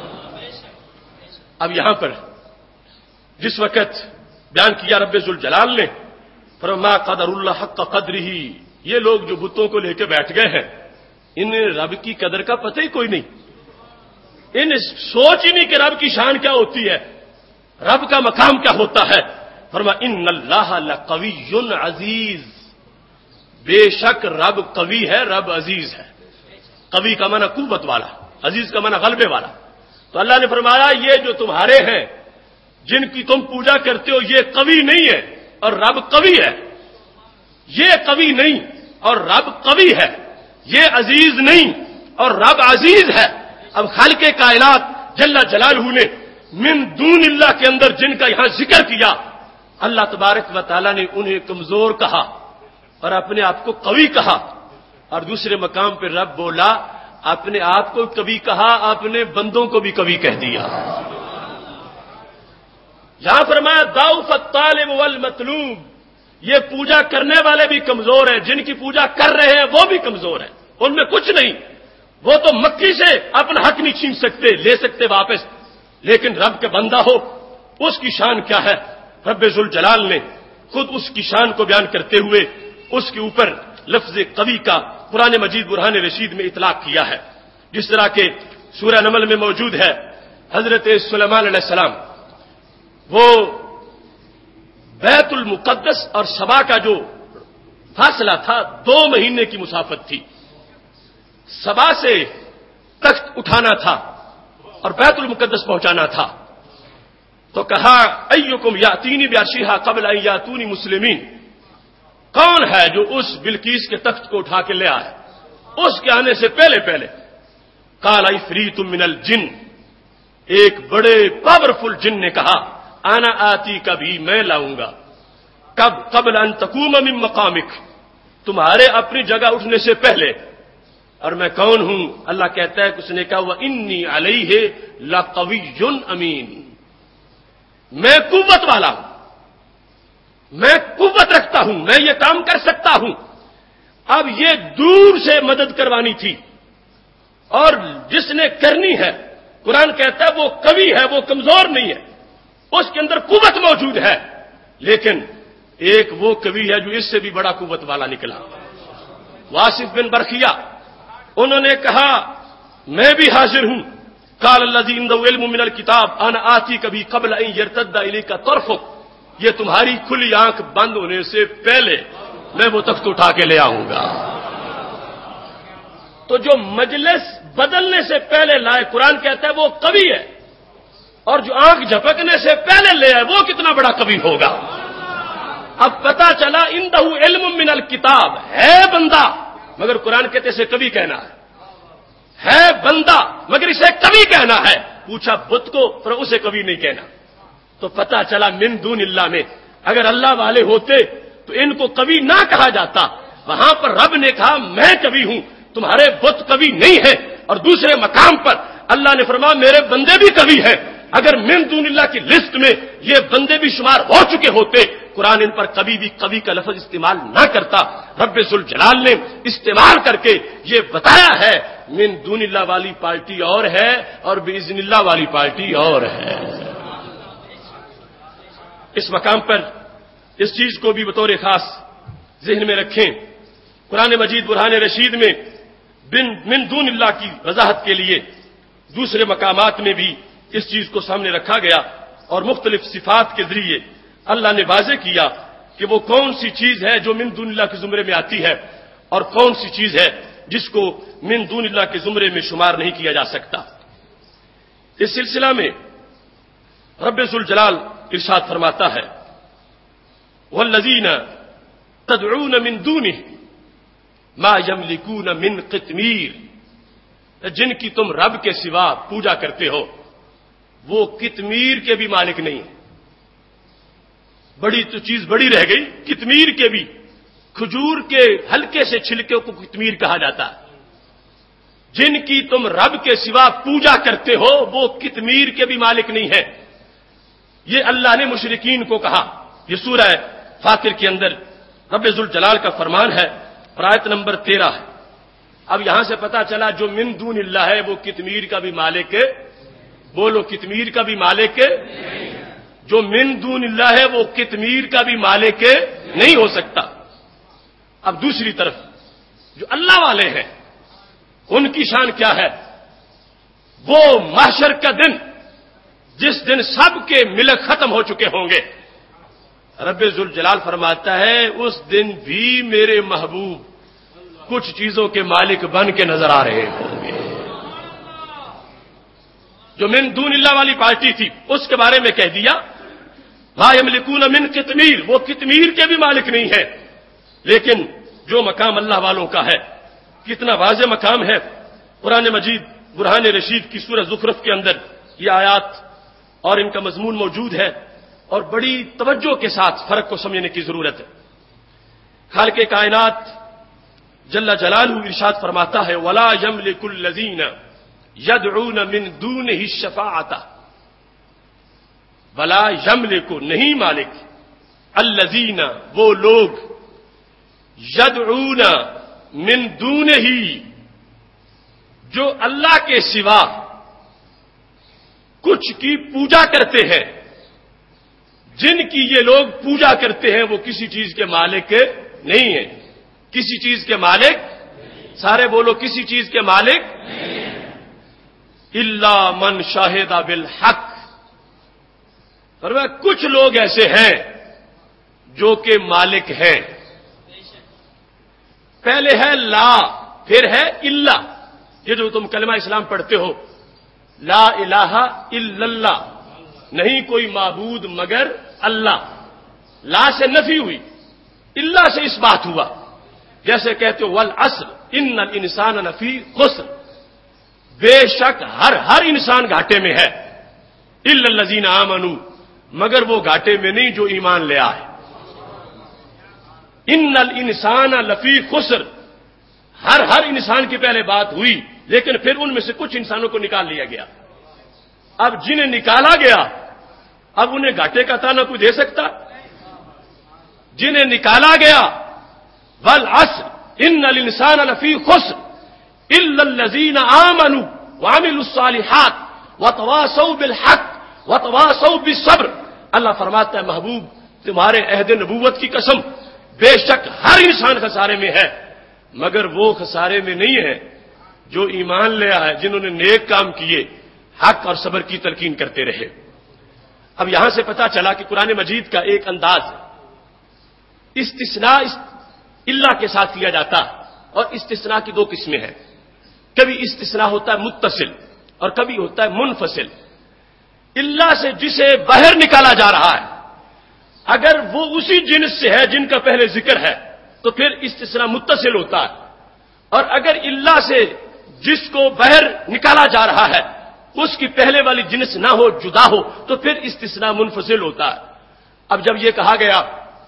اب یہاں پر جس وقت بیان کیا رب ذوالجلال نے فرما قدر اللہ حق قدرہ، یہ لوگ جو بتوں کو لے کے بیٹھ گئے ہیں انہیں رب کی قدر کا پتہ ہی کوئی نہیں، انہیں سوچ ہی نہیں کہ رب کی شان کیا ہوتی ہے، رب کا مقام کیا ہوتا ہے. فرما ان اللہ لقوی عزیز، بے شک رب قوی ہے، رب عزیز ہے. قوی کا معنی قوت والا، عزیز کا معنی غلبے والا. تو اللہ نے فرمایا یہ جو تمہارے ہیں جن کی تم پوجا کرتے ہو یہ قوی نہیں ہے اور رب قوی ہے. یہ قوی نہیں اور رب قوی ہے، یہ عزیز نہیں اور رب عزیز ہے. اب خالق کائنات جل جلالہ نے من دون اللہ کے اندر جن کا یہاں ذکر کیا، اللہ تبارک و تعالیٰ نے انہیں کمزور کہا اور اپنے آپ کو قوی کہا، اور دوسرے مقام پہ رب بولا اپنے آپ کو قوی کہا، اپنے بندوں کو بھی قوی کہہ دیا۔ یہاں فرمایا ضعف الطالب والمطلوب، یہ پوجا کرنے والے بھی کمزور ہیں، جن کی پوجا کر رہے ہیں وہ بھی کمزور ہیں، ان میں کچھ نہیں، وہ تو مکی سے اپنا حق نہیں چھین سکتے، لے سکتے واپس، لیکن رب کے بندہ ہو اس کی شان کیا ہے؟ رب ذوالجلال نے خود اس کی شان کو بیان کرتے ہوئے اس کے اوپر لفظ قوی کا قرآن مجید برہان رشید میں اطلاق کیا ہے، جس طرح کہ سورہ نمل میں موجود ہے۔ حضرت سلیمان علیہ السلام وہ بیت المقدس اور سبا کا جو فاصلہ تھا 2 مہینے کی مسافت تھی، سبا سے تخت اٹھانا تھا اور بیت المقدس پہنچانا تھا، تو کہا ایکم یاتینی بعرشھا قبل ان یاتونی مسلمین، کون ہے جو اس بلقیس کے تخت کو اٹھا کے لے آئے اس کے آنے سے پہلے پہلے؟ قال عفریت من الجن، ایک بڑے پاورفل جن نے کہا انا آتی کبھی میں لاؤں گا، کب؟ قبل ان تقوم من مقامک، تمہارے اپنی جگہ اٹھنے سے پہلے، اور میں کون ہوں؟ اللہ کہتا ہے کہ اس نے کہا وانی علیہ لقوی امین، میں قوت والا ہوں، میں قوت رکھتا ہوں، میں یہ کام کر سکتا ہوں۔ اب یہ دور سے مدد کروانی تھی، اور جس نے کرنی ہے قرآن کہتا ہے وہ قوی ہے، وہ کمزور نہیں ہے، اس کے اندر قوت موجود ہے، لیکن ایک وہ قوی ہے جو اس سے بھی بڑا قوت والا نکلا، واصف بن برخیہ، انہوں نے کہا میں بھی حاضر ہوں۔ قال الذی عنده علم من الکتاب انا آتی کبھی قبل ان یرتد الیک طرفک، یہ تمہاری کھلی آنکھ بند ہونے سے پہلے میں وہ تخت اٹھا کے لے آؤں گا۔ تو جو مجلس بدلنے سے پہلے لائے قرآن کہتا ہے وہ قوی ہے، اور جو آنکھ جھپکنے سے پہلے لے آئے وہ کتنا بڑا قوی ہوگا۔ اب پتا چلا عنده علم من الکتاب، ہے بندہ مگر قرآن کہتے اسے قوی کہنا ہے بندہ مگر اسے قوی کہنا ہے، پوچھا بت کو پر اسے قوی نہیں کہنا، تو پتا چلا من دون اللہ میں اگر اللہ والے ہوتے تو ان کو قوی نہ کہا جاتا، وہاں پر رب نے کہا میں قوی ہوں، تمہارے بت قوی نہیں ہے، اور دوسرے مقام پر اللہ نے فرمایا میرے بندے بھی قوی ہیں، اگر من دون اللہ کی لسٹ میں یہ بندے بھی شمار ہو چکے ہوتے قرآن ان پر کبھی بھی قوی کا لفظ استعمال نہ کرتا۔ رب ذوالجلال نے استعمال کر کے یہ بتایا ہے من دون اللہ والی پارٹی اور ہے اور باذن اللہ والی پارٹی اور ہے۔ اس مقام پر اس چیز کو بھی بطور خاص ذہن میں رکھیں، قرآن مجید برہان رشید میں من دون اللہ کی وضاحت کے لیے دوسرے مقامات میں بھی اس چیز کو سامنے رکھا گیا، اور مختلف صفات کے ذریعے اللہ نے واضح کیا کہ وہ کون سی چیز ہے جو من دون اللہ کے زمرے میں آتی ہے اور کون سی چیز ہے جس کو من دون اللہ کے زمرے میں شمار نہیں کیا جا سکتا۔ اس سلسلہ میں رب ذوالجلال ارشاد فرماتا ہے والذین تدعون من دونہ ما یملکون من قطمیر، جن کی تم رب کے سوا پوجا کرتے ہو وہ قطمیر کے بھی مالک نہیں ہیں۔ بڑی تو چیز بڑی رہ گئی، قطمیر کے بھی، کھجور کے ہلکے سے چھلکے کو قطمیر کہا جاتا ہے، جن کی تم رب کے سوا پوجا کرتے ہو وہ قطمیر کے بھی مالک نہیں ہے۔ یہ اللہ نے مشرکین کو کہا، یہ سورہ فاطر کے اندر رب ذوالجلال کا فرمان ہے، آیت نمبر 13 ہے۔ اب یہاں سے پتا چلا جو من دون اللہ ہے وہ قطمیر کا بھی مالک ہے، بولو قطمیر کا بھی مالک ہے، جو من دون اللہ ہے وہ قطمیر کا بھی مالک نہیں ہو سکتا۔ اب دوسری طرف جو اللہ والے ہیں ان کی شان کیا ہے؟ وہ محشر کا دن جس دن سب کے ملک ختم ہو چکے ہوں گے، رب ذوالجلال فرماتا ہے اس دن بھی میرے محبوب کچھ چیزوں کے مالک بن کے نظر آ رہے ہوں گے۔ جو من دون اللہ والی پارٹی تھی اس کے بارے میں کہہ دیا لا یملکون من قطمیر، وہ قطمیر کے بھی مالک نہیں ہے، لیکن جو مقام اللہ والوں کا ہے کتنا واضح مقام ہے۔ قرآن مجید برہان رشید کی سورہ زخرف کے اندر یہ آیات اور ان کا مضمون موجود ہے، اور بڑی توجہ کے ساتھ فرق کو سمجھنے کی ضرورت ہے۔ خالق کائنات جل جلالہ ارشاد فرماتا ہے وَلَا يَمْلِكُ الَّذِينَ يَدْعُونَ مِن دُونِهِ الشَّفَاعَةَ، وَلَا يَمْلِكُ نہیں مالک، الَّذِينَ وہ لوگ، يَدْعُونَ مِن دُونِهِ جو اللہ کے سوا کچھ کی پوجا کرتے ہیں، جن کی یہ لوگ پوجا کرتے ہیں وہ کسی چیز کے مالک نہیں ہیں، کسی چیز کے مالک، سارے بولو کسی چیز کے مالک الا من شاہد بالحق، فرمایا کچھ لوگ ایسے ہیں جو کہ مالک ہیں۔ پہلے ہے لا، پھر ہے الا، یہ جو تم کلمہ اسلام پڑھتے ہو، لا الہ الا اللہ، نہیں کوئی معبود مگر اللہ، لا سے نفی ہوئی، اللہ سے اس بات ہوا، جیسے کہتے ہو والعصر ان الانسان لفی خسر، بے شک ہر انسان گھاٹے میں ہے، الا الذین آمنوا مگر وہ گھاٹے میں نہیں جو ایمان لے آئے، ان الانسان لفی خسر، ہر انسان کی پہلے بات ہوئی، لیکن پھر ان میں سے کچھ انسانوں کو نکال لیا گیا۔ اب جنہیں نکالا گیا اب انہیں گھاٹے کا تانا کوئی دے سکتا؟ جنہیں نکالا گیا والعصر ان الانسان لفی خسر الا الذین آمنوا وعملوا الصالحات وتواصوا بالحق وتواصوا بالصبر، اللہ فرماتا ہے محبوب تمہارے عہد نبوت کی قسم، بے شک ہر انسان خسارے میں ہے مگر وہ خسارے میں نہیں ہے جو ایمان لے آئے، جنہوں نے نیک کام کیے، حق اور صبر کی تلقین کرتے رہے۔ اب یہاں سے پتا چلا کہ قرآن مجید کا ایک انداز استثناء اللہ کے ساتھ کیا جاتا، اور استثناء کی دو قسمیں ہیں، کبھی استثناء ہوتا ہے متصل اور کبھی ہوتا ہے منفصل۔ اللہ سے جسے باہر نکالا جا رہا ہے اگر وہ اسی جنس سے ہے جن کا پہلے ذکر ہے تو پھر استثناء متصل ہوتا ہے، اور اگر اللہ سے جس کو باہر نکالا جا رہا ہے اس کی پہلے والی جنس نہ ہو، جدا ہو، تو پھر استثناء منفصل ہوتا ہے۔ اب جب یہ کہا گیا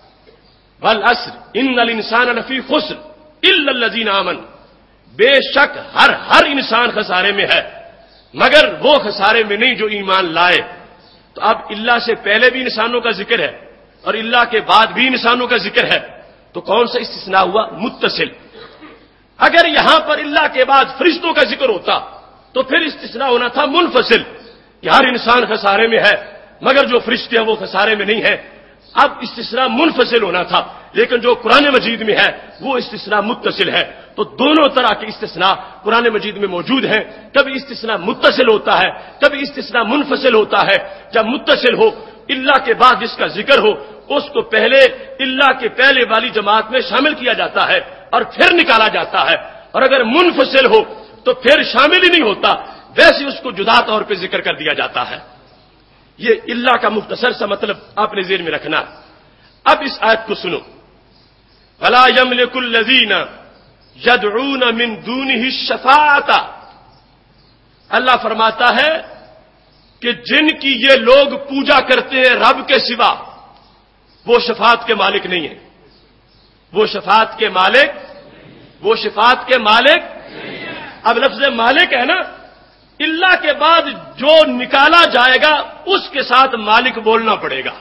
والعصر ان الانسان لفی خسر الا الذین آمنوا، بے شک ہر انسان خسارے میں ہے مگر وہ خسارے میں نہیں جو ایمان لائے، تو اب اللہ سے پہلے بھی انسانوں کا ذکر ہے اور اللہ کے بعد بھی انسانوں کا ذکر ہے، تو کون سا استثناء ہوا؟ متصل۔ اگر یہاں پر اللہ کے بعد فرشتوں کا ذکر ہوتا تو پھر استثناء ہونا تھا منفصل، کہ ہر انسان خسارے میں ہے مگر جو فرشتے ہیں وہ خسارے میں نہیں ہیں، اب استثناء منفصل ہونا تھا، لیکن جو قرآن مجید میں ہے وہ استثناء متصل ہے۔ تو دونوں طرح کے استثناء قرآن مجید میں موجود ہیں، کبھی استثناء متصل ہوتا ہے کبھی استثناء منفصل ہوتا ہے۔ جب متصل ہو اللہ کے بعد جس کا ذکر ہو اس کو پہلے اللہ کے پہلے والی جماعت میں شامل کیا جاتا ہے اور پھر نکالا جاتا ہے، اور اگر منفصل ہو تو پھر شامل ہی نہیں ہوتا، ویسے اس کو جدا طور پہ ذکر کر دیا جاتا ہے۔ یہ اللہ کا مختصر سا مطلب آپ نے ذہن میں رکھنا۔ اب اس آیت کو سنو، وَلَا يَمْلِكُ الَّذِينَ يَدْعُونَ مِن دُونِهِ الشَّفَاعَةَ، اللہ فرماتا ہے کہ جن کی یہ لوگ پوجا کرتے ہیں رب کے سوا وہ شفاعت کے مالک نہیں ہیں، وہ شفاعت کے مالک اب لفظ مالک ہے نا، اللہ کے بعد جو نکالا جائے گا اس کے ساتھ مالک بولنا پڑے گا۔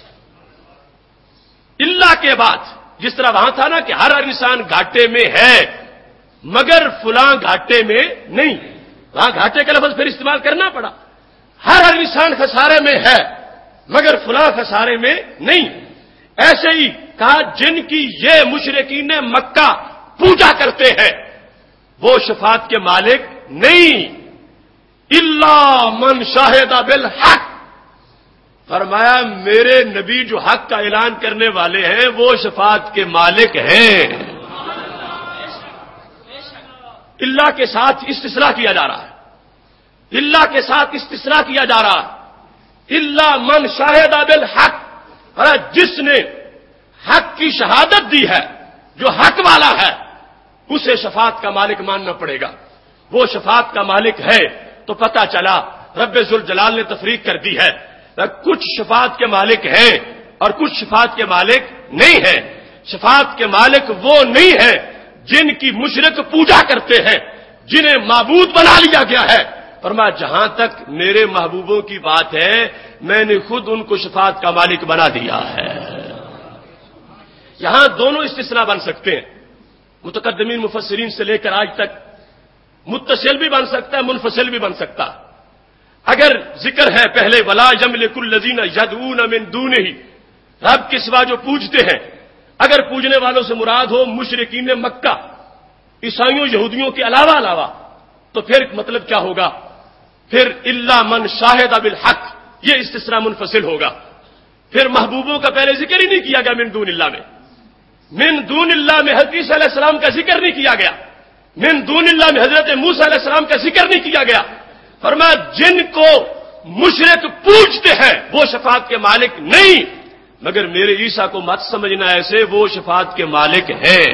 اللہ کے بعد جس طرح وہاں تھا نا کہ ہر انسان گھاٹے میں ہے مگر فلاں گھاٹے میں نہیں، وہاں گھاٹے کا لفظ پھر استعمال کرنا پڑا، ہر انسان خسارے میں ہے مگر فلاں خسارے میں نہیں۔ ایسے ہی کہا جن کی یہ مشرکین مکہ پوجا کرتے ہیں وہ شفاعت کے مالک نہیں، الا من شاہد بالحق، فرمایا میرے نبی جو حق کا اعلان کرنے والے ہیں وہ شفاعت کے مالک ہیں۔ اللہ کے ساتھ استثناء کیا جا رہا ہے، اللہ کے ساتھ استثناء کیا جا رہا ہے، الا من شاہد بالحق، جس نے حق کی شہادت دی ہے، جو حق والا ہے اسے شفاعت کا مالک ماننا پڑے گا۔ وہ شفاعت کا مالک ہے تو پتہ چلا رب ذوالجلال نے تفریق کر دی ہے، کچھ شفاعت کے مالک ہیں اور کچھ شفاعت کے مالک نہیں ہیں۔ شفاعت کے مالک وہ نہیں ہیں جن کی مشرک پوجا کرتے ہیں، جنہیں معبود بنا لیا گیا ہے۔ فرمایا جہاں تک میرے محبوبوں کی بات ہے میں نے خود ان کو شفاعت کا مالک بنا دیا ہے۔ یہاں دونوں استثناء بن سکتے ہیں، متقدمین مفسرین سے لے کر آج تک متصل بھی بن سکتا ہے، منفصل بھی بن سکتا ہے۔ اگر ذکر ہے پہلے ولا یملک الذین یدعون من دونہ، رب کے سوا جو پوجتے ہیں، اگر پوجنے والوں سے مراد ہو مشرکین مکہ، عیسائیوں یہودیوں کے علاوہ تو پھر مطلب کیا ہوگا؟ پھر الا من شاہد بالحق، یہ استثناء منفصل ہوگا۔ پھر محبوبوں کا پہلے ذکر ہی نہیں کیا گیا من دون اللہ میں، من دون اللہ میں حضرت عیسیٰ علیہ السلام کا ذکر نہیں کیا گیا، من دون اللہ میں حضرت موسیٰ علیہ السلام کا ذکر نہیں کیا گیا۔ فرمایا جن کو مشرک پوجتے ہیں وہ شفاعت کے مالک نہیں، مگر میرے عیسیٰ کو مت سمجھنا ایسے، وہ شفاعت کے مالک ہیں۔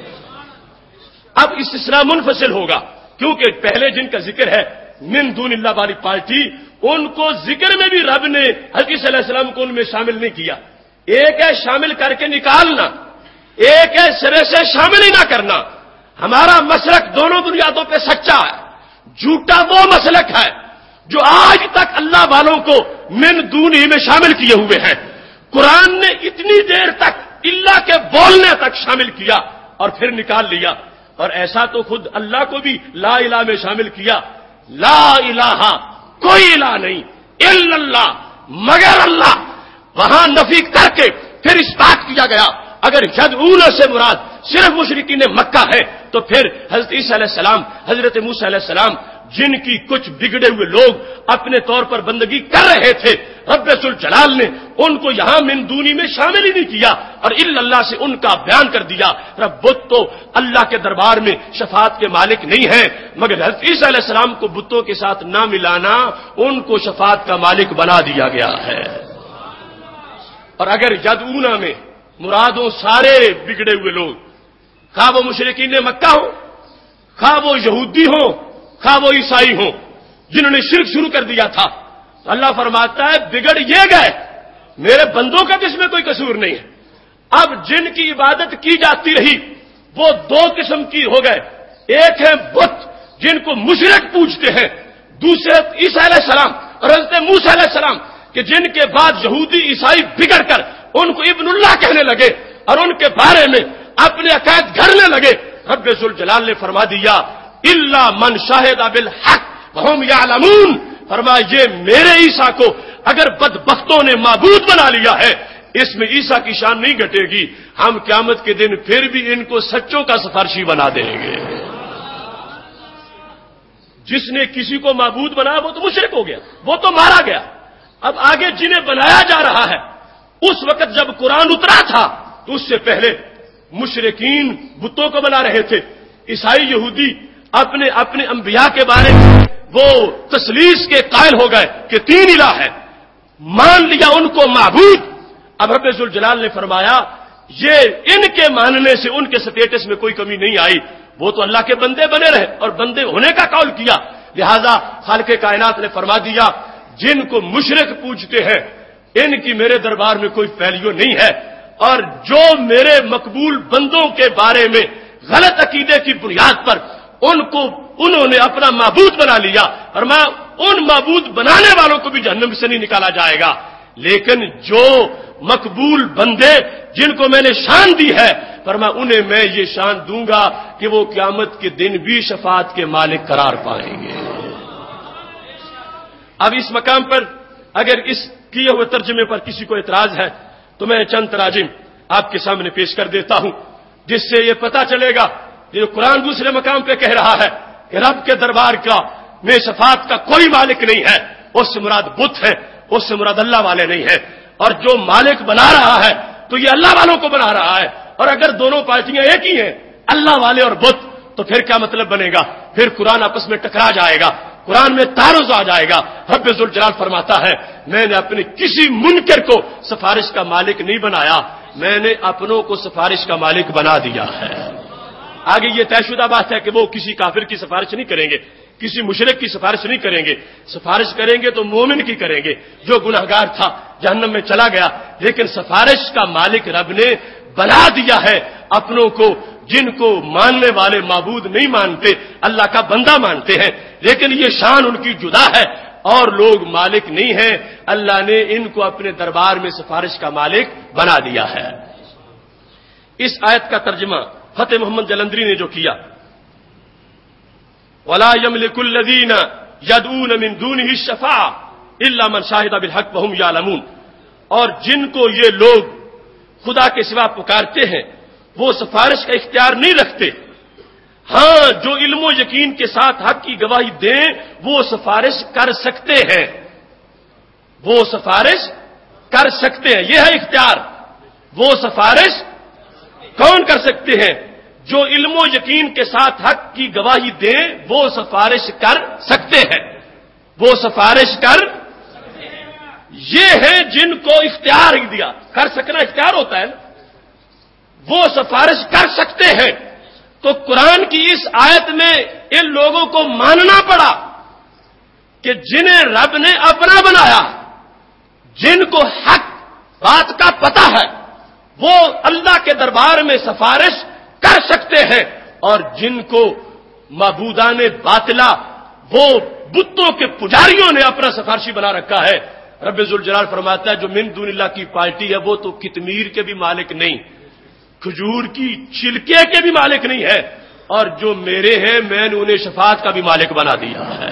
اب استثناء منفصل ہوگا کیونکہ پہلے جن کا ذکر ہے من دون اللہ والی پارٹی، ان کو ذکر میں بھی رب نے حضرت صلی اللہ علیہ وسلم کو ان میں شامل نہیں کیا۔ ایک ہے شامل کر کے نکالنا، ایک ہے سرے سے شامل ہی نہ کرنا۔ ہمارا مسلک دونوں بنیادوں پہ سچا ہے۔ جھوٹا وہ مسلک ہے جو آج تک اللہ والوں کو من دون ہی میں شامل کیے ہوئے ہیں۔ قرآن نے اتنی دیر تک اللہ کے بولنے تک شامل کیا اور پھر نکال لیا، اور ایسا تو خود اللہ کو بھی لا الہ میں شامل کیا۔ لا الہ، کوئی الہ نہیں، الا اللہ، مگر اللہ، وہاں نفی کر کے پھر اس بات کیا گیا اگر یدعون سے مراد صرف مشرکین مکہ ہے تو پھر حضرت عیسیٰ علیہ السلام، حضرت موسیٰ علیہ السلام، جن کی کچھ بگڑے ہوئے لوگ اپنے طور پر بندگی کر رہے تھے، رب ذوالجلال نے ان کو یہاں من دونی میں شامل ہی نہیں کیا اور الا اللہ سے ان کا بیان کر دیا۔ رب بت تو اللہ کے دربار میں شفاعت کے مالک نہیں ہے، مگر حضرت عیسیٰ علیہ السلام کو بتوں کے ساتھ نہ ملانا ان کو شفاعت کا مالک بنا دیا گیا ہے۔ اور اگر یدعون میں مرادوں سارے بگڑے ہوئے لوگ، خواہ وہ مشرکین مکہ ہوں، خواہ وہ یہودی ہوں، خواہ وہ عیسائی ہوں، جنہوں نے شرک شروع کر دیا تھا، اللہ فرماتا ہے بگڑ یہ گئے، میرے بندوں کا جس میں کوئی قصور نہیں ہے۔ اب جن کی عبادت کی جاتی رہی وہ دو قسم کی ہو گئے، ایک ہے بت جن کو مشرک پوجتے ہیں، دوسرے عیسیٰ علیہ السلام اور حضرت موسیٰ علیہ السلام کہ جن کے بعد یہودی عیسائی بگڑ کر ان کو ابن اللہ کہنے لگے اور ان کے بارے میں اپنے عقائد گھڑنے لگے۔ رب ذوالجلال نے فرما دیا الا من شاہد بالحق وهم یعلمون، فرمایا یہ میرے عیسیٰ کو اگر بدبختوں نے معبود بنا لیا ہے اس میں عیسیٰ کی شان نہیں گھٹے گی، ہم قیامت کے دن پھر بھی ان کو سچوں کا سفارشی بنا دیں گے۔ جس نے کسی کو معبود بنایا وہ تو مشرک ہو گیا، وہ تو مارا گیا۔ اب آگے جنہیں بنایا جا رہا ہے، اس وقت جب قرآن اترا تھا تو اس سے پہلے مشرکین بتوں کو بنا رہے تھے، عیسائی یہودی اپنے اپنے انبیاء کے بارے میں وہ تثلیث کے قائل ہو گئے کہ تین الہ ہے، مان لیا ان کو معبود۔ اب رب ذوالجلال نے فرمایا یہ ان کے ماننے سے ان کے سٹیٹس میں کوئی کمی نہیں آئی، وہ تو اللہ کے بندے بنے رہے اور بندے ہونے کا قول کیا، لہذا خالق کائنات نے فرما دیا جن کو مشرک پوجتے ہیں ان کی میرے دربار میں کوئی ویلیو نہیں ہے، اور جو میرے مقبول بندوں کے بارے میں غلط عقیدے کی بنیاد پر ان کو انہوں نے اپنا معبود بنا لیا، اور میں ان معبود بنانے والوں کو بھی جہنم سے نہیں نکالا جائے گا، لیکن جو مقبول بندے جن کو میں نے شان دی ہے فرمایا انہیں میں یہ شان دوں گا کہ وہ قیامت کے دن بھی شفاعت کے مالک قرار پائیں گے۔ اب اس مقام پر اگر اس کیے ہوئے ترجمے پر کسی کو اعتراض ہے تو میں چند تراجم آپ کے سامنے پیش کر دیتا ہوں جس سے یہ پتا چلے گا کہ جو قرآن دوسرے مقام پہ کہہ رہا ہے کہ رب کے دربار کا میں شفاعت کا کوئی مالک نہیں ہے، اس سے مراد بت ہے، اس سے مراد اللہ والے نہیں ہے، اور جو مالک بنا رہا ہے تو یہ اللہ والوں کو بنا رہا ہے، اور اگر دونوں پارٹیاں ایک ہی ہیں اللہ والے اور بت تو پھر کیا مطلب بنے گا؟ پھر قرآن آپس میں ٹکرا جائے گا، قرآن میں تعارض آ جائے گا۔ رب ذوالجلال فرماتا ہے میں نے اپنے کسی منکر کو سفارش کا مالک نہیں بنایا، میں نے اپنوں کو سفارش کا مالک بنا دیا ہے۔ آگے یہ طے شدہ بات ہے کہ وہ کسی کافر کی سفارش نہیں کریں گے، کسی مشرک کی سفارش نہیں کریں گے، سفارش کریں گے تو مومن کی کریں گے جو گناہگار تھا جہنم میں چلا گیا۔ لیکن سفارش کا مالک رب نے بنا دیا ہے اپنوں کو، جن کو ماننے والے معبود نہیں مانتے، اللہ کا بندہ مانتے ہیں، لیکن یہ شان ان کی جدا ہے اور لوگ مالک نہیں ہیں۔ اللہ نے ان کو اپنے دربار میں سفارش کا مالک بنا دیا ہے۔ اس آیت کا ترجمہ فتح محمد جلندری نے جو کیا، وَلَا يَمْلِكُ الَّذِينَ يَدْعُونَ مِن دُونِهِ الشَّفَاعَةَ إِلَّا مَنْ شَهِدَ بِالْحَقِّ وَهُمْ يَعْلَمُونَ، اور جن کو یہ لوگ خدا کے سوا پکارتے ہیں وہ سفارش کا اختیار نہیں رکھتے، ہاں جو علم و یقین کے ساتھ حق کی گواہی دیں وہ سفارش کر سکتے ہیں، وہ سفارش کر سکتے ہیں، یہ ہے اختیار۔ وہ سفارش کون کر سکتے ہیں؟ جو علم و یقین کے ساتھ حق کی گواہی دیں وہ سفارش کر سکتے ہیں، وہ سفارش کر یہ ہیں جن کو اختیار دیا، کر سکنا اختیار ہوتا ہے، وہ سفارش کر سکتے ہیں۔ تو قرآن کی اس آیت میں ان لوگوں کو ماننا پڑا کہ جنہیں رب نے اپنا بنایا، جن کو حق بات کا پتہ ہے، وہ اللہ کے دربار میں سفارش کر سکتے ہیں، اور جن کو معبودان باطلا وہ بتوں کے پجاریوں نے اپنا سفارشی بنا رکھا ہے، رب ذوالجلال فرماتا ہے جو من دون اللہ کی پارٹی ہے وہ تو قطمیر کے بھی مالک نہیں، کھجور کی چھلکے کے بھی مالک نہیں ہے، اور جو میرے ہیں میں نے انہیں شفاعت کا بھی مالک بنا دیا ہے۔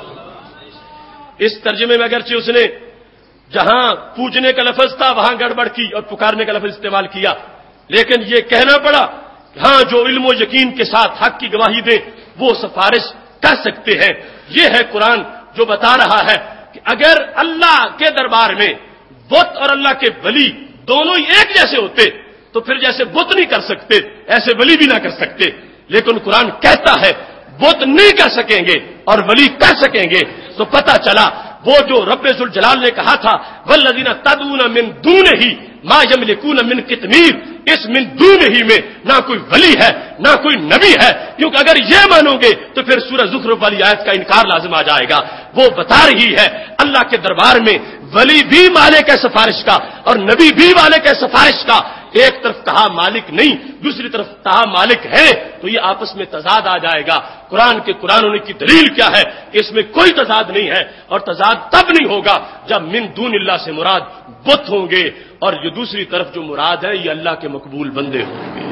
اس ترجمے میں اگرچہ اس نے جہاں پوجنے کا لفظ تھا وہاں گڑبڑ کی اور پکارنے کا لفظ استعمال کیا، لیکن یہ کہنا پڑا ہاں جو علم و یقین کے ساتھ حق کی گواہی دے وہ سفارش کر سکتے ہیں۔ یہ ہے قرآن جو بتا رہا ہے کہ اگر اللہ کے دربار میں بت اور اللہ کے ولی دونوں ہی ایک جیسے ہوتے تو پھر جیسے بت نہیں کر سکتے ایسے ولی بھی نہ کر سکتے، لیکن قرآن کہتا ہے بت نہیں کر سکیں گے اور ولی کر سکیں گے، تو پتہ چلا وہ جو رب ذوالجلال نے کہا تھا والذین تدعون من دونہ ما یملکون من قطمیر، اس من دونہ میں نہ کوئی ولی ہے نہ کوئی نبی ہے، کیونکہ اگر یہ مانو گے تو پھر سورہ زخرف والی آیت کا انکار لازم آ جائے گا۔ وہ بتا رہی ہے اللہ کے دربار میں ولی بھی مالک ہے سفارش کا اور نبی بھی مالک ہے سفارش کا، ایک طرف کہا مالک نہیں دوسری طرف کہا مالک ہے، تو یہ آپس میں تضاد آ جائے گا۔ قرآن کے قرآن ہونے کی دلیل کیا ہے کہ اس میں کوئی تضاد نہیں ہے، اور تضاد تب نہیں ہوگا جب من دون اللہ سے مراد بت ہوں گے اور یہ دوسری طرف جو مراد ہے یہ اللہ کے مقبول بندے ہوں گے۔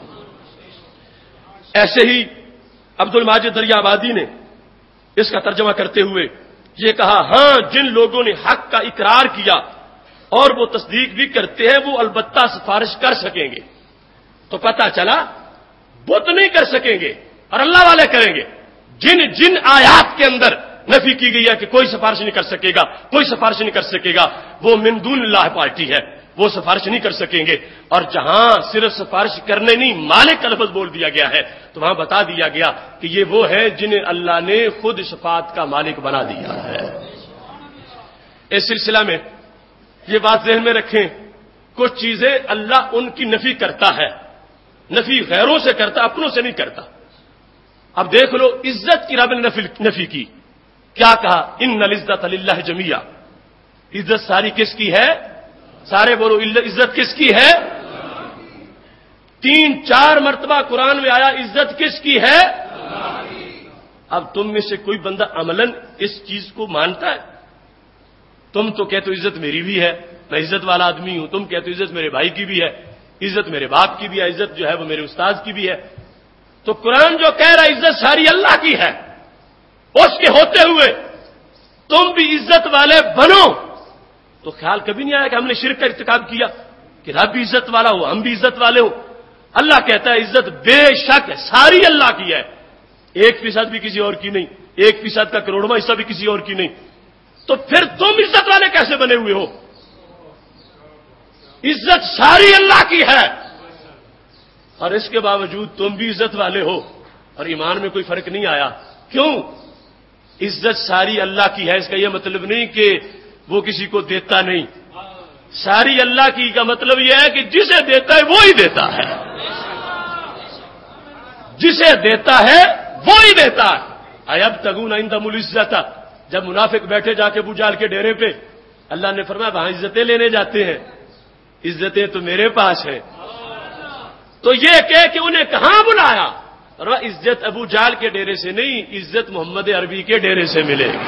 ایسے ہی عبد الماجد دریا آبادی نے اس کا ترجمہ کرتے ہوئے یہ کہا ہاں جن لوگوں نے حق کا اقرار کیا اور وہ تصدیق بھی کرتے ہیں وہ البتہ سفارش کر سکیں گے، تو پتہ چلا بت نہیں کر سکیں گے اور اللہ والے کریں گے۔ جن جن آیات کے اندر نفی کی گئی ہے کہ کوئی سفارش نہیں کر سکے گا کوئی سفارش نہیں کر سکے گا وہ من دون اللہ پارٹی ہے، وہ سفارش نہیں کر سکیں گے، اور جہاں صرف سفارش کرنے نہیں مالک کا لفظ بول دیا گیا ہے تو وہاں بتا دیا گیا کہ یہ وہ ہے جنہیں اللہ نے خود شفاعت کا مالک بنا دیا ہے۔ اس سلسلہ میں یہ بات ذہن میں رکھیں کچھ چیزیں اللہ ان کی نفی کرتا ہے، نفی غیروں سے کرتا اپنوں سے نہیں کرتا۔ اب دیکھ لو عزت کی رب نے نفی کی، کیا کہا ان العزت للہ جمیعا، عزت ساری کس کی ہے؟ سارے بولو عزت کس کی ہے؟ 3-4 مرتبہ قرآن میں آیا عزت کس کی ہے؟ اب تم میں سے کوئی بندہ عملاً اس چیز کو مانتا ہے؟ تم تو کہتے ہو عزت میری بھی ہے، میں عزت والا آدمی ہوں، تم کہتے ہو عزت میرے بھائی کی بھی ہے، عزت میرے باپ کی بھی ہے، عزت جو ہے وہ میرے استاد کی بھی ہے۔ تو قرآن جو کہہ رہا ہے عزت ساری اللہ کی ہے، اس کے ہوتے ہوئے تم بھی عزت والے بنو، تو خیال کبھی نہیں آیا کہ ہم نے شرک کا ارتکاب کیا کہ رب بھی عزت والا ہو ہم بھی عزت والے ہوں۔ اللہ کہتا ہے عزت بے شک ساری اللہ کی ہے، 1% بھی کسی اور کی نہیں، 1% کا کروڑواں حصہ بھی کسی اور کی نہیں، تو پھر تم عزت والے کیسے بنے ہوئے ہو؟ عزت ساری اللہ کی ہے اور اس کے باوجود تم بھی عزت والے ہو اور ایمان میں کوئی فرق نہیں آیا، کیوں؟ عزت ساری اللہ کی ہے، اس کا یہ مطلب نہیں کہ وہ کسی کو دیتا نہیں، ساری اللہ کی کا مطلب یہ ہے کہ جسے دیتا ہے وہ ہی دیتا ہے، جسے دیتا ہے وہی دیتا ہے. ایب تگون عندہم العزت، جب منافق بیٹھے جا کے ابو جہل کے ڈیرے پہ، اللہ نے فرمایا وہاں عزتیں لینے جاتے ہیں، عزتیں تو میرے پاس ہیں. تو یہ کہ انہیں کہاں بلایا؟ اور عزت ابو جہل کے ڈیرے سے نہیں، عزت محمد عربی کے ڈیرے سے ملے گی.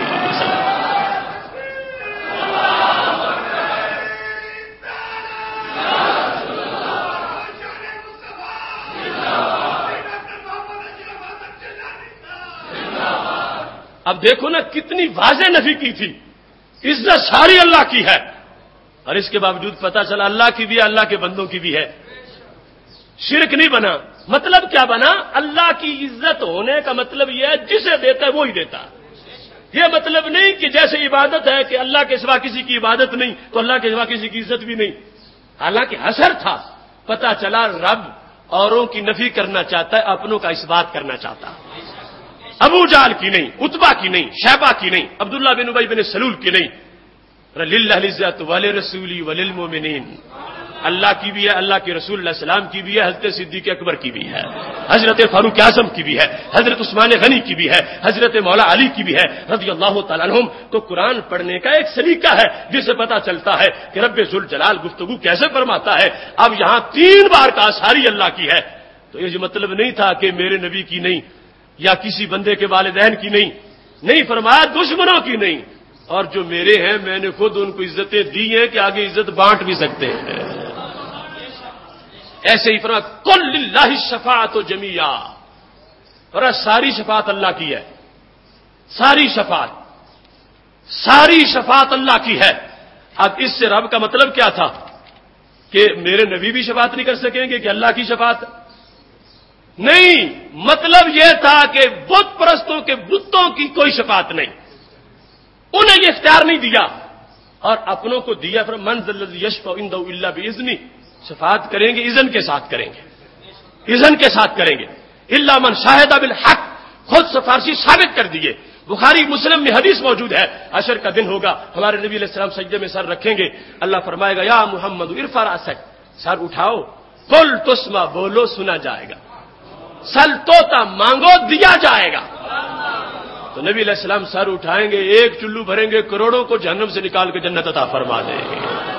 اب دیکھو نا کتنی واضح نفی کی تھی، عزت ساری اللہ کی ہے، اور اس کے باوجود پتہ چلا اللہ کی بھی ہے، اللہ کے بندوں کی بھی ہے. شرک نہیں بنا. مطلب کیا بنا؟ اللہ کی عزت ہونے کا مطلب یہ ہے جسے دیتا ہے وہی دیتا ہے. یہ مطلب نہیں کہ جیسے عبادت ہے کہ اللہ کے سوا کسی کی عبادت نہیں تو اللہ کے سوا کسی کی عزت بھی نہیں. حالانکہ حسر تھا، پتہ چلا رب اوروں کی نفی کرنا چاہتا ہے، اپنوں کا اثبات کرنا چاہتا ہے. ابو جہل کی نہیں، عتبہ کی نہیں، شیبہ کی نہیں، عبداللہ بن ابی بن سلول کی نہیں. للہ العزت ولرسولہ وللمؤمنین، اللہ کی بھی ہے، اللہ کے رسول علیہ السلام کی بھی ہے، حضرت صدیق اکبر کی بھی ہے، حضرت فاروق اعظم کی بھی ہے، حضرت عثمان غنی کی بھی ہے، حضرت مولا علی کی بھی ہے رضی اللہ تعالیٰ عنہم. تو قرآن پڑھنے کا ایک سلیقہ ہے جس سے پتا چلتا ہے کہ رب ذوالجلال گفتگو کیسے فرماتا ہے. اب یہاں 3 بار کہا ساری اللہ کی ہے، تو یہ مطلب نہیں تھا کہ میرے نبی کی نہیں یا کسی بندے کے والدین کی نہیں فرمایا دشمنوں کی نہیں، اور جو میرے ہیں میں نے خود ان کو عزتیں دی ہیں کہ آگے عزت بانٹ بھی سکتے ہیں. ایسے ہی فرمایا قل للہ الشفاعۃ جمیعا، اور ساری شفاعت اللہ کی ہے، ساری شفاعت اللہ کی ہے. اب اس سے رب کا مطلب کیا تھا کہ میرے نبی بھی شفاعت نہیں کر سکیں گے کہ اللہ کی شفاعت؟ نہیں، مطلب یہ تھا کہ بت پرستوں کے بتوں کی کوئی شفاعت نہیں، انہیں یہ اختیار نہیں دیا، اور اپنوں کو دیا. من ذا الذی یشفع عنده الا باذنہ، شفاعت کریں گے اذن کے ساتھ کریں گے، اذن کے ساتھ کریں گے. الا من شاہد بالحق، خود سفارشی ثابت کر دیے. بخاری مسلم میں حدیث موجود ہے، عشر کا دن ہوگا، ہمارے نبی علیہ السلام سجدے میں سر رکھیں گے، اللہ فرمائے گا یا محمد ارفع راسک، سر اٹھاؤ، قل تسمع، بولو سنا جائے گا، سل توتا، مانگو دیا جائے گا. تو نبی علیہ السلام سر اٹھائیں گے، ایک چلو بھریں گے، کروڑوں کو جہنم سے نکال کے جنت عطا فرما دیں گے.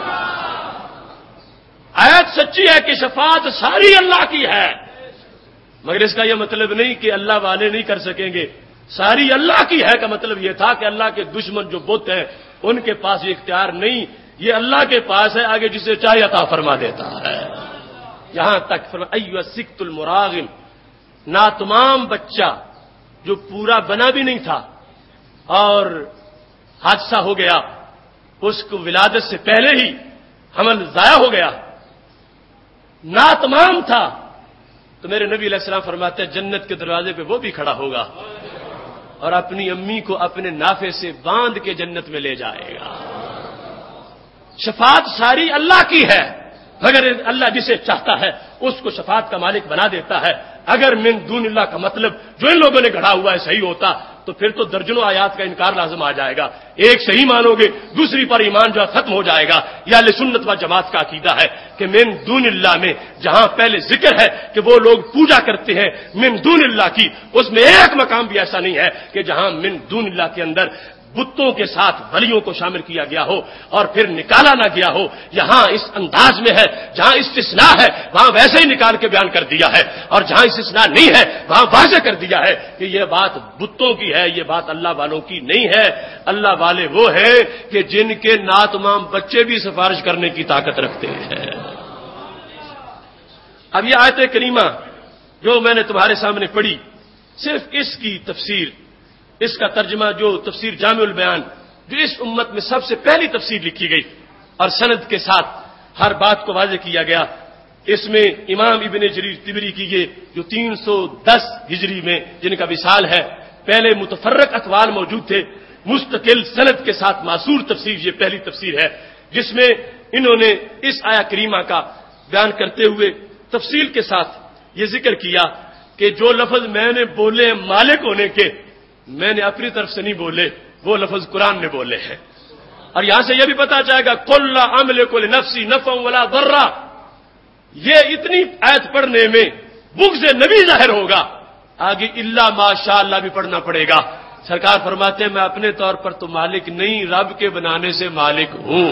آیت سچی ہے کہ شفاعت ساری اللہ کی ہے، مگر اس کا یہ مطلب نہیں کہ اللہ والے نہیں کر سکیں گے. ساری اللہ کی ہے کا مطلب یہ تھا کہ اللہ کے دشمن جو بت ہیں ان کے پاس یہ اختیار نہیں، یہ اللہ کے پاس ہے، آگے جسے چاہے عطا فرما دیتا ہے. یہاں تک فرمایا ایھا السکت المراغم، ناتمام بچہ جو پورا بنا بھی نہیں تھا اور حادثہ ہو گیا، اس کو ولادت سے پہلے ہی حمل ضائع ہو گیا، ناتمام تھا، تو میرے نبی علیہ السلام فرماتے ہیں جنت کے دروازے پہ وہ بھی کھڑا ہوگا اور اپنی امی کو اپنے نافے سے باندھ کے جنت میں لے جائے گا. شفاعت ساری اللہ کی ہے، مگر اللہ جسے چاہتا ہے اس کو شفاعت کا مالک بنا دیتا ہے. اگر من دون اللہ کا مطلب جو ان لوگوں نے گھڑا ہوا ہے صحیح ہوتا تو پھر تو درجنوں آیات کا انکار لازم آ جائے گا. ایک صحیح مانو گے، دوسری پر ایمان جو ختم ہو جائے گا. یا اہل سنت و جماعت کا عقیدہ ہے کہ من دون اللہ میں جہاں پہلے ذکر ہے کہ وہ لوگ پوجا کرتے ہیں من دون اللہ کی، اس میں ایک مقام بھی ایسا نہیں ہے کہ جہاں من دون اللہ کے اندر بتوں کے ساتھ ولیوں کو شامل کیا گیا ہو اور پھر نکالا نہ گیا ہو. یہاں اس انداز میں ہے، جہاں استثناء ہے وہاں ویسے ہی نکال کے بیان کر دیا ہے، اور جہاں استثناء نہیں ہے وہاں واضح کر دیا ہے کہ یہ بات بتوں کی ہے، یہ بات اللہ والوں کی نہیں ہے. اللہ والے وہ ہیں کہ جن کے ناتمام بچے بھی سفارش کرنے کی طاقت رکھتے ہیں. اب یہ آیت کریمہ جو میں نے تمہارے سامنے پڑھی، صرف اس کی تفسیر، اس کا ترجمہ جو تفسیر جامع البیان جو اس امت میں سب سے پہلی تفسیر لکھی گئی اور سند کے ساتھ ہر بات کو واضح کیا گیا، اس میں امام ابن جریر طبری کی یہ جو 310 ہجری میں جن کا وصال ہے، پہلے متفرق اقوال موجود تھے، مستقل سند کے ساتھ معصور تفسیر یہ پہلی تفسیر ہے جس میں انہوں نے اس آیا کریمہ کا بیان کرتے ہوئے تفصیل کے ساتھ یہ ذکر کیا کہ جو لفظ میں نے بولے مالک ہونے کے، میں نے اپنی طرف سے نہیں بولے، وہ لفظ قرآن نے بولے ہیں. اور یہاں سے یہ بھی پتا چلے گا قل لا املک لنفسی نفعا ولا ضرا، یہ اتنی آیت پڑھنے میں بغض نبی ظاہر ہوگا آگے الا ماشاء اللہ بھی پڑھنا پڑے گا۔ سرکار فرماتے ہیں میں اپنے طور پر تو مالک نہیں، رب کے بنانے سے مالک ہوں۔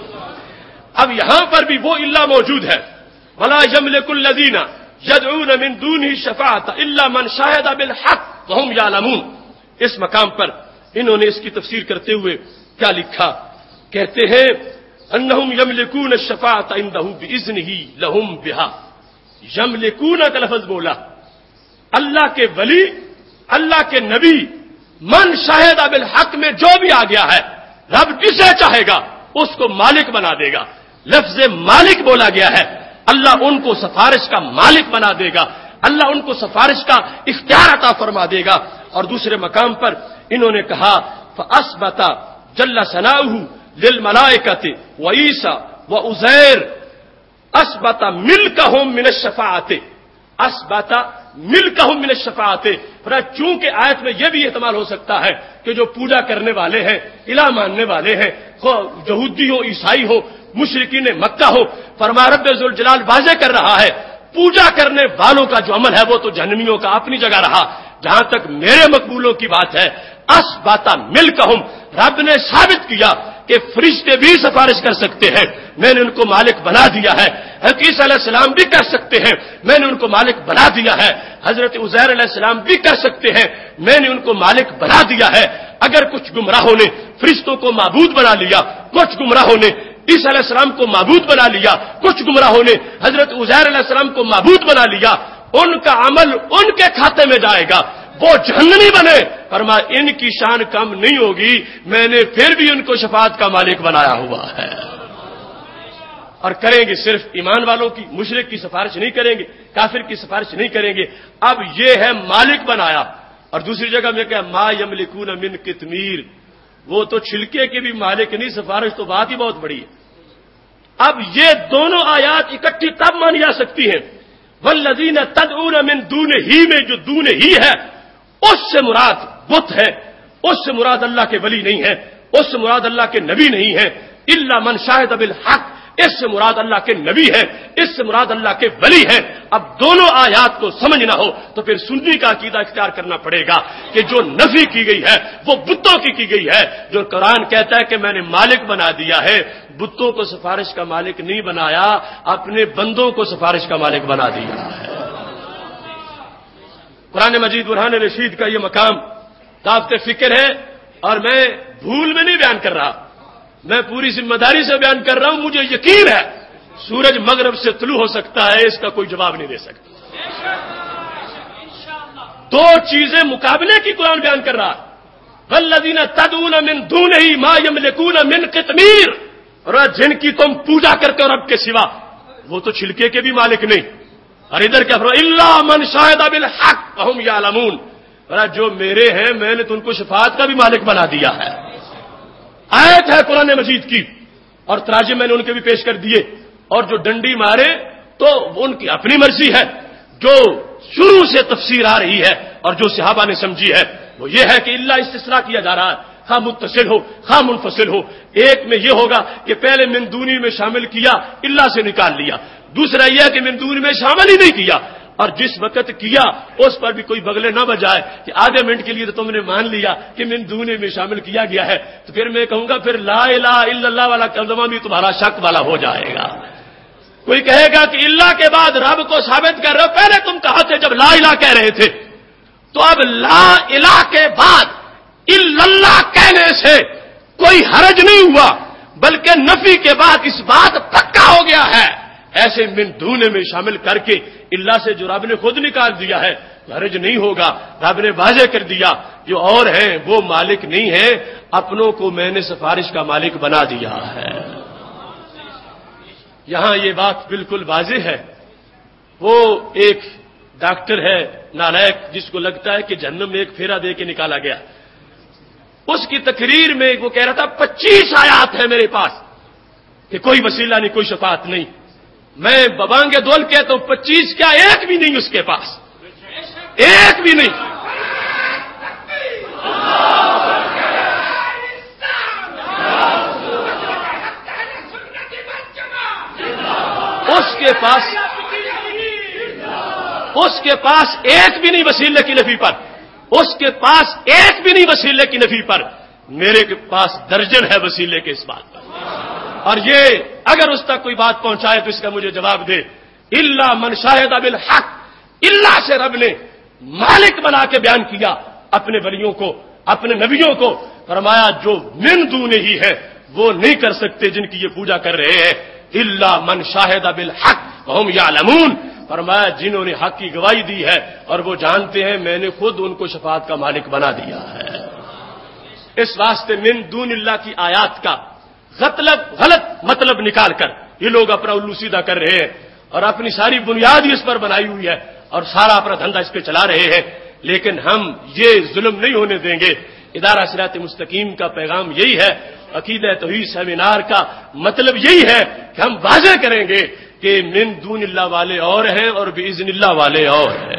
اب یہاں پر بھی وہ الا موجود ہے، ولا یملک الذین یدعون من دونہ الشفاعۃ الا من شہد بالحق وهم یعلمون۔ اس مقام پر انہوں نے اس کی تفسیر کرتے ہوئے کیا لکھا؟ کہتے ہیں انہم یملکون الشفاعۃ عندہ باذنہ لہم بہا۔ یملکون کا لفظ بولا، اللہ کے ولی، اللہ کے نبی، من شاہد بالحق میں جو بھی آ گیا ہے، رب جسے چاہے گا اس کو مالک بنا دے گا۔ لفظ مالک بولا گیا ہے، اللہ ان کو سفارش کا مالک بنا دے گا، اللہ ان کو سفارش کا اختیار عطا فرما دے گا۔ اور دوسرے مقام پر انہوں نے کہا فاثبت جل ثناؤہ للملائکۃ وعیسیٰ وعزیر اثبت ملکہم من الشفاعۃ، اثبت ملکہم من الشفاعۃ۔ چونکہ آیت میں یہ بھی احتمال ہو سکتا ہے کہ جو پوجا کرنے والے ہیں، الہ ماننے والے ہیں، یہودی ہو، عیسائی ہو، مشرکین مکہ ہو، فرمایا رب ذوالجلال واضح کر رہا ہے پوجا کرنے والوں کا جو عمل ہے وہ تو جہنمیوں کا اپنی جگہ رہا، جہاں تک میرے مقبولوں کی بات ہے اثبت ملکہم، رب نے ثابت کیا کہ فرشتے بھی سفارش کر سکتے ہیں، میں نے ان کو مالک بنا دیا ہے، عیسیٰ علیہ السلام بھی کر سکتے ہیں، میں نے ان کو مالک بنا دیا ہے، حضرت عزیر علیہ السلام بھی کر سکتے ہیں، میں نے ان کو مالک بنا دیا ہے۔ اگر کچھ گمراہوں نے فرشتوں کو معبود بنا لیا، کچھ گمراہوں نے عیسیٰ علیہ السلام کو معبود بنا لیا، کچھ گمراہوں نے حضرت عزیر علیہ السلام کو معبود بنا لیا، ان کا عمل ان کے کھاتے میں جائے گا، وہ جہنمی بنے، فرمایا ان کی شان کم نہیں ہوگی، میں نے پھر بھی ان کو شفاعت کا مالک بنایا ہوا ہے۔ اور کریں گے صرف ایمان والوں کی، مشرک کی سفارش نہیں کریں گے، کافر کی سفارش نہیں کریں گے۔ اب یہ ہے مالک بنایا۔ اور دوسری جگہ میں کہ ما یملکون من قطمیر، وہ تو چھلکے کے بھی مالک نہیں، سفارش تو بات ہی بہت بڑی ہے۔ اب یہ دونوں آیات اکٹھی تب مانی جا سکتی ہیں، والذین تدعون من دونہ ہی میں جو دونہ ہی ہے اس سے مراد بت ہے، اس سے مراد اللہ کے ولی نہیں ہے، اس سے مراد اللہ کے نبی نہیں ہے، الا من شاہد بالحق، اس سے مراد اللہ کے نبی ہے، اس سے مراد اللہ کے ولی ہے۔ اب دونوں آیات کو سمجھنا ہو تو پھر سنی کا عقیدہ اختیار کرنا پڑے گا کہ جو نفی کی گئی ہے وہ بتوں کی گئی ہے۔ جو قرآن کہتا ہے کہ میں نے مالک بنا دیا ہے، بتوں کو سفارش کا مالک نہیں بنایا، اپنے بندوں کو سفارش کا مالک بنا دیا ہے۔ قرآن مجید برہان رشید کا یہ مقام دعوت فکر ہے، اور میں بھول میں نہیں بیان کر رہا، میں پوری ذمہ داری سے بیان کر رہا ہوں۔ مجھے یقین ہے سورج مغرب سے طلوع ہو سکتا ہے، اس کا کوئی جواب نہیں دے سکتا۔ دو چیزیں مقابلے کی قرآن بیان کر رہا، والذین تدعون من دونہ ما یملکون من قطمیر، اور جن کی تم پوجا کرتے ہو رب کے سوا، وہ تو چھلکے کے بھی مالک نہیں۔ اور ادھر کیا فرمایا الا من شاہد بالحق وهم یعلمون، اور جو میرے ہیں میں نے تو ان کو شفاعت کا بھی مالک بنا دیا ہے۔ آیت ہے قرآن مجید کی، اور تراجم میں نے ان کے بھی پیش کر دیے، اور جو ڈنڈی مارے تو ان کی اپنی مرضی ہے۔ جو شروع سے تفسیر آ رہی ہے اور جو صحابہ نے سمجھی ہے وہ یہ ہے کہ اللہ استثناء کیا جا رہا ہے، خواہ متصل ہو خواہ منفصل ہو۔ ایک میں یہ ہوگا کہ پہلے من دونی میں شامل کیا، اللہ سے نکال لیا، دوسرا یہ ہے کہ من دونی میں شامل ہی نہیں کیا، اور جس وقت کیا اس پر بھی کوئی بغلے نہ بجائے کہ آدھے منٹ کے لیے تو تم نے مان لیا کہ من دونے میں شامل کیا گیا ہے، تو پھر میں کہوں گا پھر لا الہ الا اللہ والا کلمہ بھی تمہارا شک والا ہو جائے گا۔ کوئی کہے گا کہ اللہ کے بعد رب کو ثابت کر رہے ہو، پہلے تم کہا تھے جب لا الہ کہہ رہے تھے، تو اب لا الہ کے بعد الا اللہ کہنے سے کوئی حرج نہیں ہوا، بلکہ نفی کے بعد اس بات پکا ہو گیا ہے۔ ایسے من دونے میں شامل کر کے اللہ سے جو رب نے خود نکال دیا ہے حرج نہیں ہوگا۔ رب نے واضح کر دیا جو اور ہیں وہ مالک نہیں ہیں، اپنوں کو میں نے سفارش کا مالک بنا دیا ہے۔ یہاں یہ بات بالکل واضح ہے۔ وہ ایک ڈاکٹر ہے نالائق جس کو لگتا ہے کہ جہنم میں ایک پھیرا دے کے نکالا گیا، اس کی تقریر میں وہ کہہ رہا تھا 25 آیات ہے میرے پاس کہ کوئی وسیلہ نہیں، کوئی شفاعت نہیں۔ میں ببانگے دول کہتا ہوں 25 کیا ایک بھی نہیں اس کے پاس، ایک بھی نہیں۔ اس کے پاس اس کے پاس ایک بھی نہیں وسیلے کی نفی پر، اس کے پاس ایک بھی نہیں وسیلے کی نفی پر، میرے کے پاس درجن ہے وسیلے کے اس بات پر۔ اور یہ اگر اس تک کوئی بات پہنچائے تو اس کا مجھے جواب دے، الا من شاہد بالحق، اللہ سے رب نے مالک بنا کے بیان کیا اپنے ولیوں کو، اپنے نبیوں کو، فرمایا جو من دونه ہی ہے وہ نہیں کر سکتے جن کی یہ پوجا کر رہے ہیں، الا من شاہد بالحق وهم يعلمون، فرمایا جنہوں نے حق کی گواہی دی ہے اور وہ جانتے ہیں میں نے خود ان کو شفاعت کا مالک بنا دیا ہے۔ اس واسطے من دون اللہ کی آیات کا غلط مطلب نکال کر یہ لوگ اپنا الو سیدھا کر رہے ہیں اور اپنی ساری بنیاد اس پر بنائی ہوئی ہے اور سارا اپنا دھندا اس پہ چلا رہے ہیں، لیکن ہم یہ ظلم نہیں ہونے دیں گے۔ ادارہ صراط مستقیم کا پیغام یہی ہے، عقیدہ توحید سیمینار کا مطلب یہی ہے کہ ہم واضح کریں گے کہ من دون اللہ والے اور ہیں اور باذن اللہ والے اور ہیں۔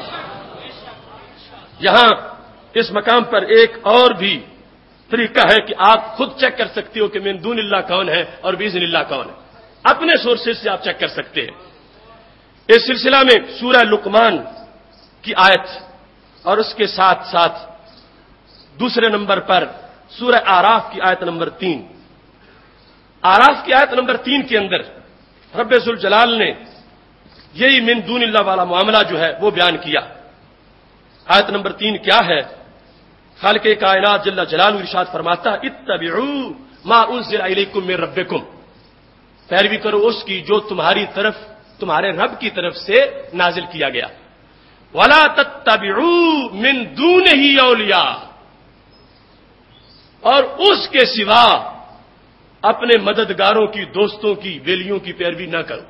یہاں اس مقام پر ایک اور بھی طریقہ ہے کہ آپ خود چیک کر سکتے ہو کہ من دون اللہ کون ہے اور باذن اللہ کون ہے، اپنے سورسز سے آپ چیک کر سکتے ہیں۔ اس سلسلہ میں سورہ لقمان کی آیت اور اس کے ساتھ ساتھ دوسرے نمبر پر سورہ آراف کی آیت نمبر 3، آراف کی آیت نمبر 3 کے اندر رب ذوالجلال نے یہی من دون اللہ والا معاملہ جو ہے وہ بیان کیا۔ آیت نمبر 3 کیا ہے؟ خالق کائنات جل جلالہ ارشاد فرماتا ہے اتبعوا ما انزل الیکم من ربکم، پیروی کرو اس کی جو تمہارے رب کی طرف سے نازل کیا گیا، ولا تتبعوا من دونہ اولیاء، اور اس کے سوا اپنے مددگاروں کی، دوستوں کی، ویلیوں کی پیروی نہ کرو۔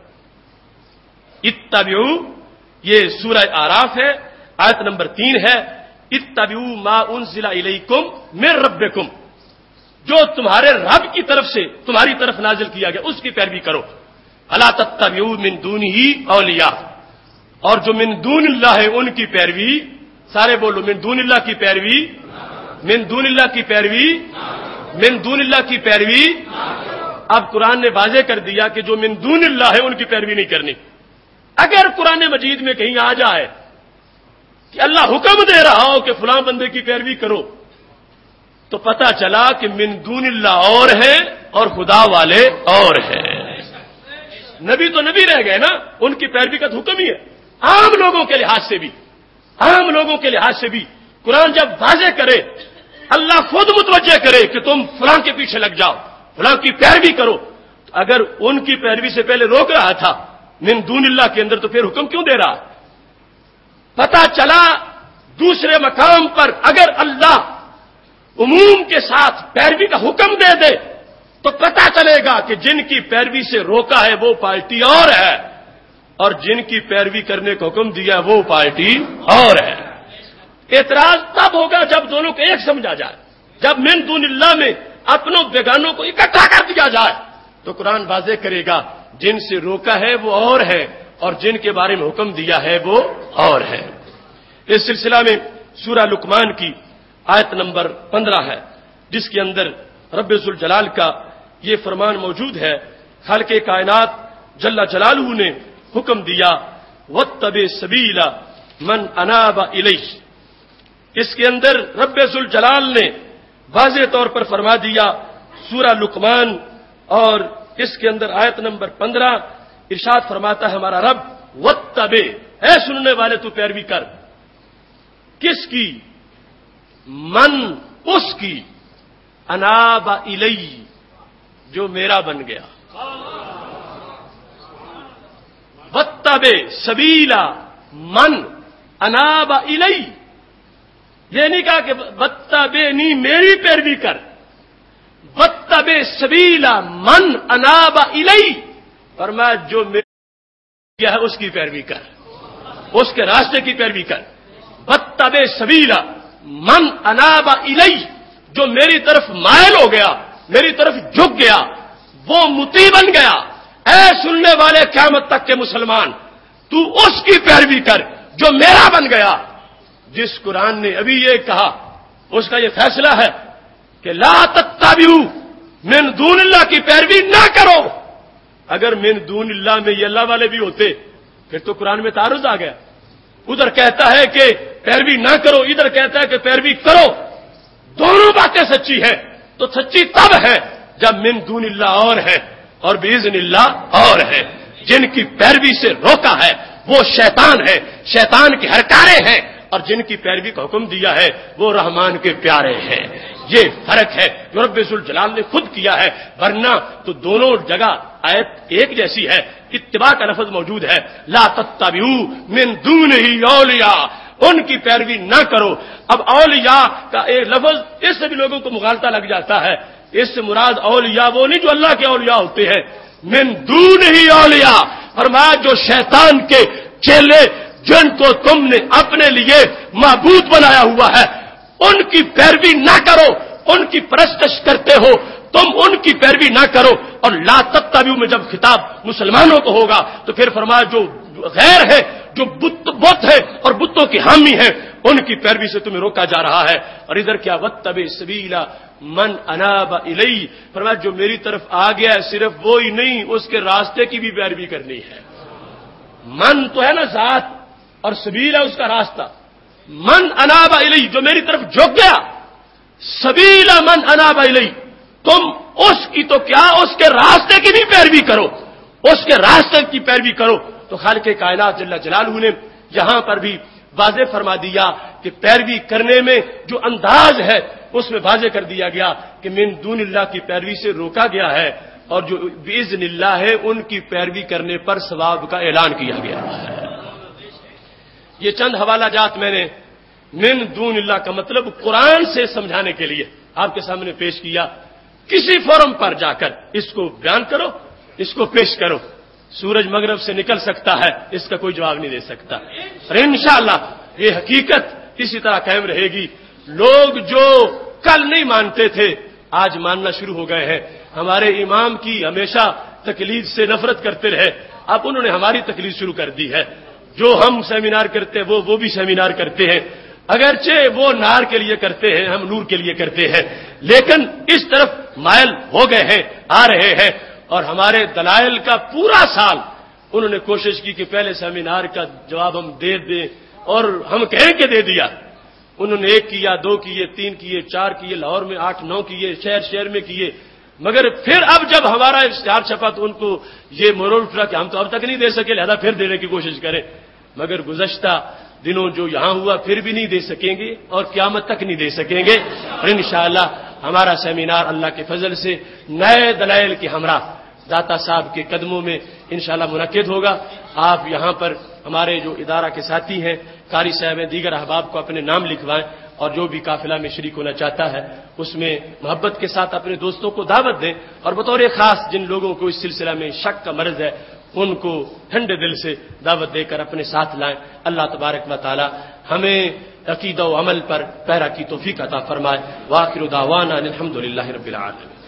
اتبعوا یہ سورہ آراف ہے، آیت نمبر 3 ہے، اتبعوا ما انزل الیکم من ربکم، جو تمہارے رب کی طرف سے تمہاری طرف نازل کیا گیا اس کی پیروی کرو۔ الا تتبعوا من دونہ اولیاء، اور جو من دون اللہ ہے ان کی پیروی، سارے بولو من دون اللہ کی پیروی، من دون اللہ کی پیروی، من دون اللہ کی پیروی۔ اب قرآن نے واضح کر دیا کہ جو من دون اللہ ہے ان کی پیروی نہیں کرنی۔ اگر قرآن مجید میں کہیں آ جائے کہ اللہ حکم دے رہا ہو کہ فلاں بندے کی پیروی کرو، تو پتہ چلا کہ من دون اللہ اور ہے اور خدا والے اور ہیں۔ نبی تو نبی رہ گئے نا، ان کی پیروی کا تو حکم ہی ہے۔ عام لوگوں کے لحاظ سے بھی، عام لوگوں کے لحاظ سے بھی قرآن جب واضح کرے، اللہ خود متوجہ کرے کہ تم فلاں کے پیچھے لگ جاؤ، فلاں کی پیروی کرو، تو اگر ان کی پیروی سے پہلے روک رہا تھا من دون اللہ کے اندر، تو پھر حکم کیوں دے رہا؟ پتہ چلا دوسرے مقام پر اگر اللہ عموم کے ساتھ پیروی کا حکم دے دے تو پتہ چلے گا کہ جن کی پیروی سے روکا ہے وہ پارٹی اور ہے، اور جن کی پیروی کرنے کا حکم دیا وہ پارٹی اور ہے۔ اعتراض تب ہوگا جب دونوں کو ایک سمجھا جائے، جب من دون اللہ میں اپنوں بیگانوں کو اکٹھا کر دیا جائے تو قرآن واضح کرے گا جن سے روکا ہے وہ اور ہے اور جن کے بارے میں حکم دیا ہے وہ اور ہے۔ اس سلسلہ میں سورہ لقمان کی آیت نمبر 15 ہے، جس کے اندر رب ذوالجلال کا یہ فرمان موجود ہے، خالق کائنات جل جلالہ نے حکم دیا واتبع سبیل من اناب الیہ۔ اس کے اندر رب ذوالجلال نے واضح طور پر فرما دیا سورہ لقمان، اور اس کے اندر آیت نمبر 15 ارشاد فرماتا ہے ہمارا رب واتبع، اے سننے والے تو پیروی کر، کس کی؟ من، اس کی، اناب الی، جو میرا بن گیا۔ واتبع سبیل من اناب الی، یہ نہیں کہا کہ واتبعنی، میری پیروی کر، واتبع سبیل من اناب الی، فرمایا جو میرا ہے اس کی پیروی کر، اس کے راستے کی پیروی کر۔ واتبع سبیل من اناب الی، جو میری طرف مائل ہو گیا، میری طرف جھک گیا، وہ مطیع بن گیا۔ اے سننے والے قیامت تک کے مسلمان، تو اس کی پیروی کر جو میرا بن گیا۔ جس قرآن نے ابھی یہ کہا اس کا یہ فیصلہ ہے کہ لا تتبعوا من دون اللہ کی پیروی نہ کرو۔ اگر من دون اللہ میں یہ اللہ والے بھی ہوتے پھر تو قرآن میں تعارض آ گیا، ادھر کہتا ہے کہ پیروی نہ کرو، ادھر کہتا ہے کہ پیروی کرو، دونوں باتیں سچی ہیں، تو سچی تب ہے جب من دون اللہ اور ہے اور باذن اللہ اور ہے۔ جن کی پیروی سے روکا ہے وہ شیطان ہے، شیطان کے ہرکارے ہیں، اور جن کی پیروی کا حکم دیا ہے وہ رحمان کے پیارے ہیں۔ یہ فرق ہے جو رب ذوالجلال نے خود کیا ہے، ورنہ تو دونوں جگہ آیت ایک جیسی ہے، اتباع کا لفظ موجود ہے، لا تتبعوا من دونہ اولیاء، ان کی پیروی نہ کرو۔ اب اولیاء کا ایک لفظ اس سے بھی لوگوں کو مغالطہ لگ جاتا ہے، اس سے مراد اولیاء وہ نہیں جو اللہ کے اولیاء ہوتے ہیں، من دونہ اولیاء فرمایا جو شیطان کے چیلے جن کو تم نے اپنے لیے معبود بنایا ہوا ہے ان کی پیروی نہ کرو، ان کی پرستش کرتے ہو تم، ان کی پیروی نہ کرو۔ اور لا تتبعوا میں جب خطاب مسلمانوں کو ہوگا تو پھر فرمایا جو غیر ہے، جو بت ہے اور بتوں کے حامی ہیں، ان کی پیروی سے تمہیں روکا جا رہا ہے۔ اور ادھر کیا واتبع سبیل من اناب الی، فرمایا جو میری طرف آ گیا صرف وہی نہیں، اس کے راستے کی بھی پیروی کرنی ہے۔ من تو ہے نا ذات اور سبیل ہے اس کا راستہ، من اناب الی جو میری طرف جھک گیا، سبیل من اناب الی تم اس کی تو کیا اس کے راستے کی بھی پیروی کرو، اس کے راستے کی پیروی کرو۔ تو خالق کائنات جل جلالہ نے یہاں پر بھی واضح فرما دیا کہ پیروی کرنے میں جو انداز ہے اس میں واضح کر دیا گیا کہ من دون اللہ کی پیروی سے روکا گیا ہے، اور جو باذن اللہ ہے ان کی پیروی کرنے پر ثواب کا اعلان کیا گیا ہے۔ یہ چند حوالہ جات میں نے من دون اللہ کا مطلب قرآن سے سمجھانے کے لیے آپ کے سامنے پیش کیا۔ کسی فورم پر جا کر اس کو بیان کرو، اس کو پیش کرو، سورج مغرب سے نکل سکتا ہے، اس کا کوئی جواب نہیں دے سکتا، اور انشاءاللہ یہ حقیقت اسی طرح قائم رہے گی۔ لوگ جو کل نہیں مانتے تھے آج ماننا شروع ہو گئے ہیں۔ ہمارے امام کی ہمیشہ تقلید سے نفرت کرتے رہے، اب انہوں نے ہماری تقلید شروع کر دی ہے۔ جو ہم سیمینار کرتے ہیں وہ بھی سیمینار کرتے ہیں، اگرچہ وہ نار کے لیے کرتے ہیں، ہم نور کے لیے کرتے ہیں، لیکن اس طرف مائل ہو گئے ہیں، آ رہے ہیں۔ اور ہمارے دلائل کا پورا سال انہوں نے کوشش کی کہ پہلے سیمینار کا جواب ہم دے دیں، اور ہم کہیں کہ دے دیا۔ انہوں نے 1 کیا، 2 کیے، 3 کیے، 4 کیے، لاہور میں 8 9 کیے، شہر میں کیے، مگر پھر اب جب ہمارا اشتہار چھپا تو ان کو یہ مرول اٹھا کہ ہم تو اب تک نہیں دے سکے، لہذا پھر دینے کی کوشش کریں۔ مگر گزشتہ دنوں جو یہاں ہوا پھر بھی نہیں دے سکیں گے اور قیامت تک نہیں دے سکیں گے، اور انشاءاللہ ہمارا سیمینار اللہ کے فضل سے نئے دلائل کے ہمراہ داتا صاحب کے قدموں میں انشاءاللہ منعقد ہوگا۔ آپ یہاں پر ہمارے جو ادارہ کے ساتھی ہیں، قاری صاحب ہیں، دیگر احباب کو اپنے نام لکھوائیں، اور جو بھی قافلہ میں شریک ہونا چاہتا ہے اس میں محبت کے ساتھ اپنے دوستوں کو دعوت دیں، اور بطور خاص جن لوگوں کو اس سلسلہ میں شک کا مرض ہے ان کو ٹھنڈے دل سے دعوت دے کر اپنے ساتھ لائیں۔ اللہ تبارک و تعالی ہمیں عقیدہ و عمل پر پیرا کی توفیق عطا فرمائے۔ وآخر دعوانا الحمدللہ رب العالمین۔